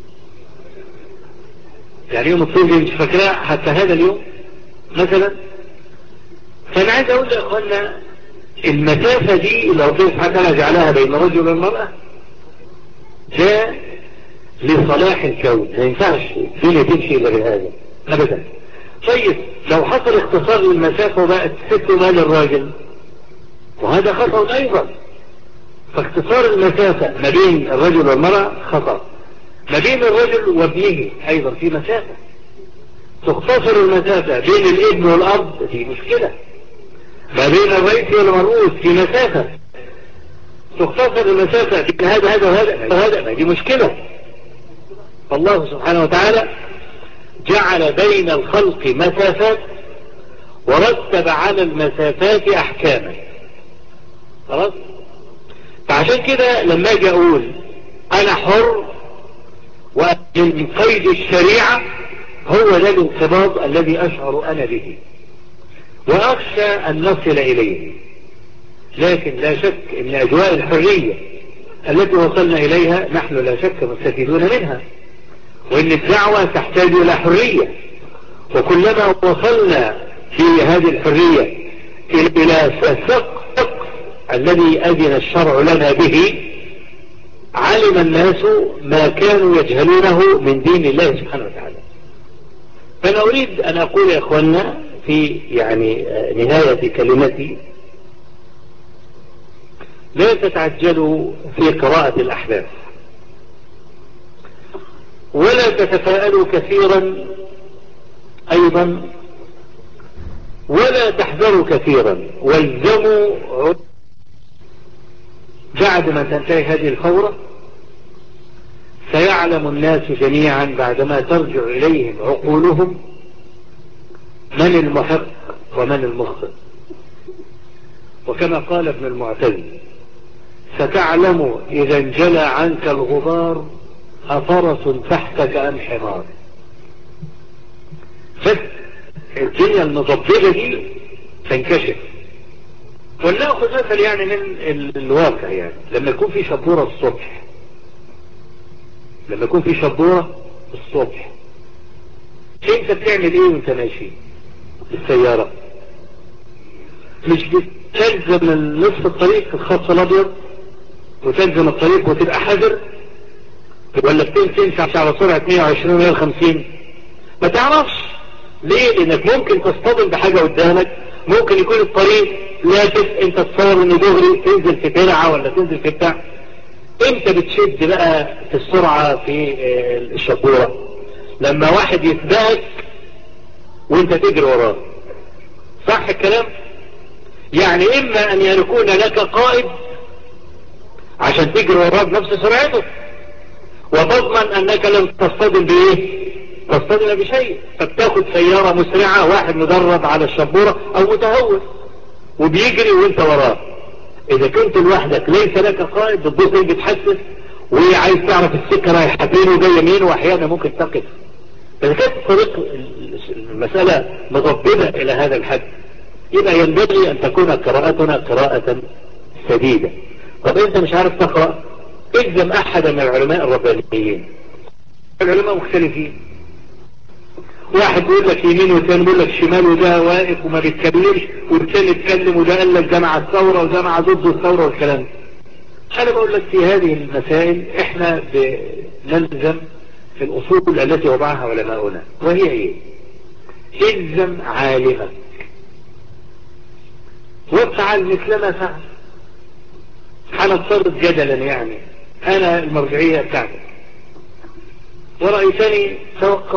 يعني يوم الصين دي مش فاكراه حتى هذا اليوم مثلا. فانا عايز اقول يا اخوانا المسافة دي لو ربنا سبحانه وتعالى جعلها بين الرجل والمرأة ده لصلاح الكون، ما ينفعش الدنيا تمشي الا بهذا ابدا. طيب لو حصل اختصار للمسافة وبقت ست مال الراجل وهذا خطأ ايضا. فاختصار المسافة ما بين الرجل والمرأة خطأ، ما بين الرجل وابنه ايضا في مسافة. تختصر المسافة بين الابن والاب دي مشكلة. ما بين الرئيس والمرؤوس في مسافة. تختصر المسافة بين هذا هذا وهذا وهذا دي مشكلة. فالله سبحانه وتعالى جعل بين الخلق مسافات ورتب على المسافات احكاما. خلاص؟ فعشان كده لما اجي اقول انا حر ومن قيد الشريعة هو ده الانقباض الذي اشعر انا به واخشى ان نصل اليه. لكن لا شك ان اجواء الحرية التي وصلنا اليها نحن لا شك مستفيدون منها، وان الدعوة تحتاج الى حرية، وكلما وصلنا في هذه الحرية الى السقف الذي أذن الشرع لنا به علم الناس ما كانوا يجهلونه من دين الله سبحانه وتعالى. فأنا أريد أن أقول يا أخوانا في يعني نهاية كلمتي لا تتعجلوا في قراءة الأحداث ولا تتفاءلوا كثيرا أيضا ولا تحذروا كثيرا والزموا بعد ما تنتهي هذه الثورة. سيعلم الناس جميعا بعدما ترجع إليهم عقولهم من المحق ومن المخطئ. وكما قال ابن المعتز: ستعلم إذا انجلى عنك الغبار أفرس تحتك أم حمار. فالدنيا المضببة دي تنكشف. ولنأخذ مثل يعني من الواقع، يعني لما يكون في شبورة الصبح لما يكون في شبورة الصبح انت بتعمل ايه وانت ماشي بالسيارة؟ مش بتلزم نصف الطريق الخط الابيض وتلزم الطريق وتبقى حذر، ولا بتمشي على سرعة مية وعشرين مية وخمسين؟ ما تعرفش ليه؟ لانك ممكن تصطدم بحاجة قدامك، ممكن يكون الطريق لافت، انت تصور انه دغري تنزل في ترعة ولا تنزل في بتاع. انت بتشد بقى في السرعة في الشبورة لما واحد يسبقك وانت تجري وراه. صح الكلام؟ يعني اما ان يكون لك قائد عشان تجري وراه بنفس سرعته وتضمن انك لن تصطدم بايه؟ تصطدم بشيء، فبتاخد سيارة مسرعة، واحد مدرب على الشبورة او متهور وبيجري وانت وراه. اذا كنت لوحدك ليس لك قائد بتبص بتحسس وعايز تعرف السكة رايحة فين وجايه يمين، واحيانا ممكن تقف. فاذا كانت الطريق المسألة مضببة الى هذا الحد يبقى ينبغي ان تكون قراءتنا قراءة سديدة. طب انت مش عارف تقرأ، الزم احد من العلماء الربانيين. العلماء مختلفين، واحد يقول لك يمين والثاني يقول لك شمال، وده واقف وما بيتكلمش والثاني يتكلم، وده قال لك ده مع الثورة وده مع ضد الثورة والكلام. انا بقول لك في هذه المسائل احنا بنلزم في الاصول التي وضعها علماؤنا، وهي ايه؟ الزم عالمك وافعل مثل ما فعل. هنفترض جدلا يعني انا المرجعية بتاعتك ورأيتني توقف،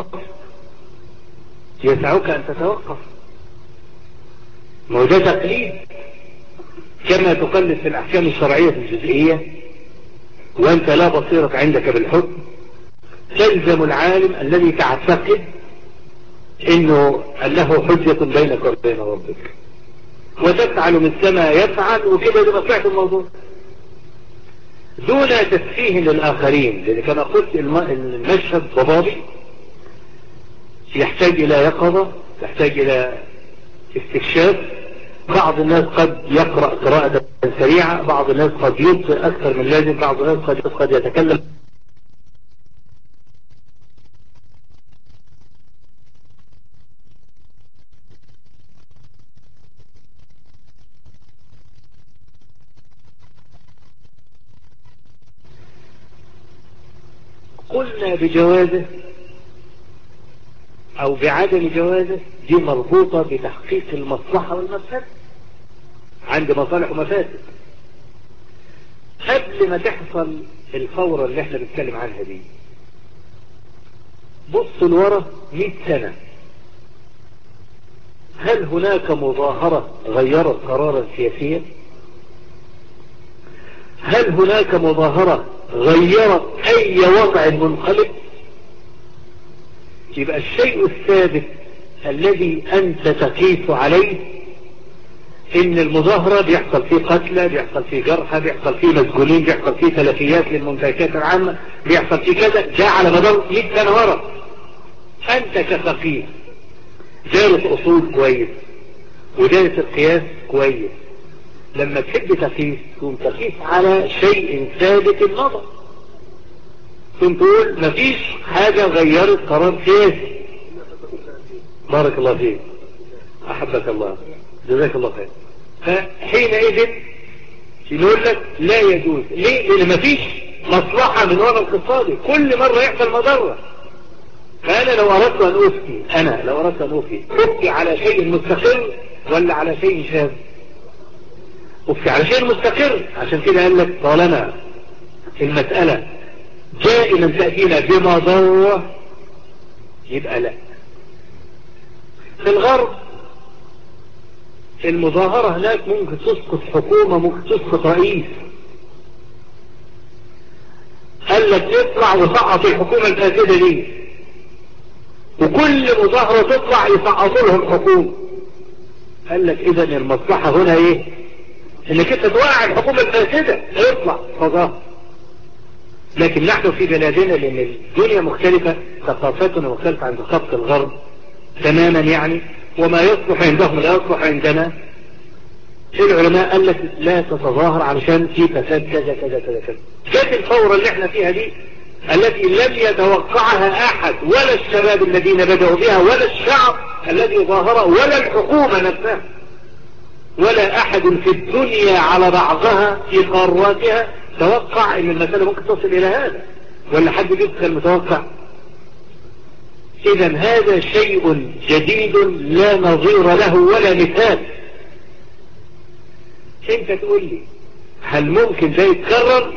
يسعك ان تتوقف. ما هو ده تقليد، كما تقلد في الاحكام الشرعية الجزئية وانت لا بصيرة عندك بالحكم. تلزم العالم الذي تعتقد انه له حجة بينك وبين ربك وتفعل مثل ما يفعل، وكده يبقى طلعت الموضوع دون تسفيه للآخرين. لأن كما قلت المشهد ضبابي يحتاج إلى يقظة، يحتاج إلى استكشاف. بعض الناس قد يقرأ قراءة سريعة، بعض الناس قد يبطئ أكثر من لازم، بعض الناس قد قد يتكلم قلنا بجوازه او بعدم جوازه دي مربوطة بتحقيق المصلحة والمفسدة. عند مصالح ومفاسد. قبل ما تحصل الفورة اللي احنا بنتكلم عنها دي بص لورا مئة سنة، هل هناك مظاهرة غيرت قرارا سياسيا؟ هل هناك مظاهرة غيرت اي وضع منقلب؟ يبقى الشيء الثابت الذي انت تقيس عليه ان المظاهرة بيحصل فيه قتلى، بيحصل فيه جرحى، بيحصل فيه مسجونين، بيحصل فيه تلفيات للممتلكات العامة، بيحصل فيه كذا، جاء على مدار مئة سنة ورا. انت كفقيه دارس اصول كويس ودارس القياس كويس، لما تحب تقيس تقوم تقيس على شيء ثابت النظر، ثم تقول مفيش حاجة غيرت قرار سياسي. بارك الله فيك، احبك الله، جزاك الله خير. فحينئذ نقول لك لا يجوز. ليه؟ لان مفيش مصلحة من وراء الاقتصادي، كل مرة يحصل مضرة. فانا لو اردت ان افتي انا لو اردت ان افتي افتي على شيء مستقر ولا على شيء شاذ؟ افتي على شيء مستقر. عشان كده قال لك طالما المسألة دائما تأتينا بمضرة يبقى لا. في الغرب المظاهرة هناك ممكن تسقط حكومة، ممكن تسقط رئيس. قال لك اطلع وسقط الحكومة الفاسدة دي، وكل مظاهرة تطلع يسقطوا لهم الحكومة. قال لك اذا المصلحة هنا ايه؟ انك انت توقع الحكومة الفاسدة، اطلع تظاهر. لكن نحن في بلادنا لان الدنيا مختلفة، ثقافتنا مختلفة عن ثقافة الغرب تماما يعني، وما يصلح عندهم لا يصلح عندنا. العلماء قال لك لا تتظاهر علشان في فساد كذا كذا كذا كذا. جت الثورة اللي احنا فيها دي التي لم يتوقعها احد، ولا الشباب الذين بدأوا بها، ولا الشعب الذي ظاهر، ولا الحكومة نفسها، ولا احد في الدنيا على بعضها في قاراتها توقع ان المسألة ممكن تصل الى هذا، ولا حد كان متوقع. اذا هذا شيء جديد لا نظير له ولا مثال. انت تقول لي هل ممكن ده يتكرر؟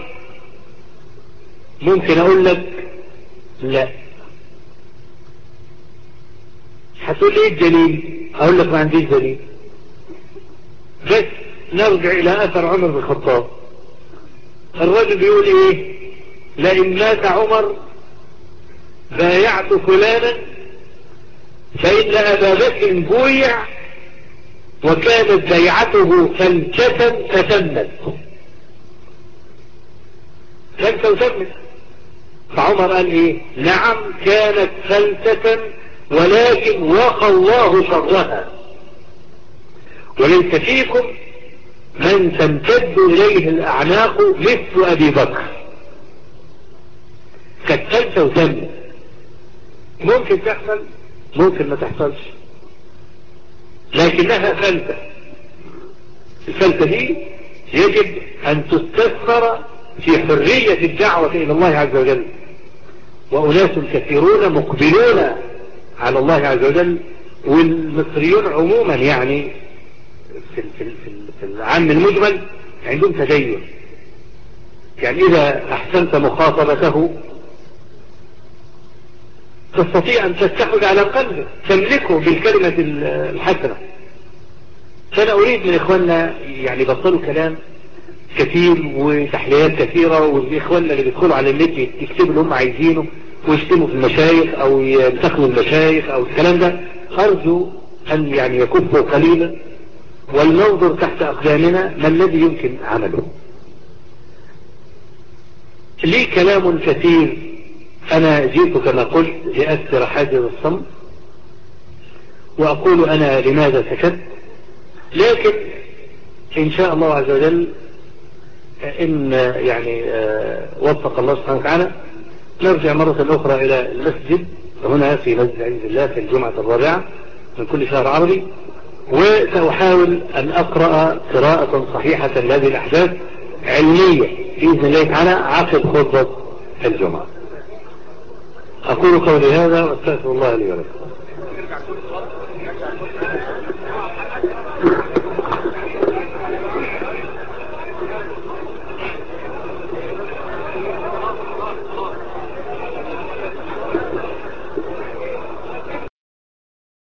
ممكن اقول لك لا. هتقول لي ايه الدليل؟ اقول لك ما عنديش دليل، بس نرجع الى اثر عمر بن الخطاب. الرجل بيقول ايه؟ لئن مات عمر بايعت فلانا، فإن أبا بكر بويع وكانت بيعته فلتة فتمت. فلتة وتمت. فعمر قال ايه؟ نعم كانت فلتة، ولكن وقى الله شرها، وليس فيكم من تمتد إليه الأعناق مثل أبي بكر. كانت فلتة وتمت. ممكن تحصل، ممكن ما تحصلش، لكنها فلتة. الفلتة دي يجب أن تستثمر في حرية الدعوة إلى الله عز وجل، وأناس كثيرون مقبلون على الله عز وجل، والمصريون عموما يعني في, في, في, في العام المجمل عندهم تدين. يعني إذا أحسنت مخاطبته تستطيع أن تستحوذ على قلبه، تملكه بالكلمة الحسنة. فأنا أريد من إخواننا يعني بطلوا كلام كثير وتحليات كثيرة، والإخواننا اللي بيدخلوا على النت يكتبوا اللي هم عايزينه ويشتموا في المشايخ أو ينتقدوا المشايخ أو الكلام ده. أرجو أن يعني يكفوا قليلا ولننظر تحت أقدامنا ما الذي يمكن عمله. لي كلام كثير، أنا جئت كما قلت لأكثر حاجز الصمت، وأقول أنا لماذا سكت، لكن إن شاء الله عز وجل إن يعني وفق الله سبحانه وتعالى نرجع مرة أخرى إلى المسجد هنا في مسجد عز الله في الجمعة الرابعة من كل شهر عربي، وسأحاول أن أقرأ قراءة صحيحة لهذه الأحداث علمية بإذن الله تعالى عقب خطبة الجمعة. أقول قولي هذا واستغفر الله لي ولكم.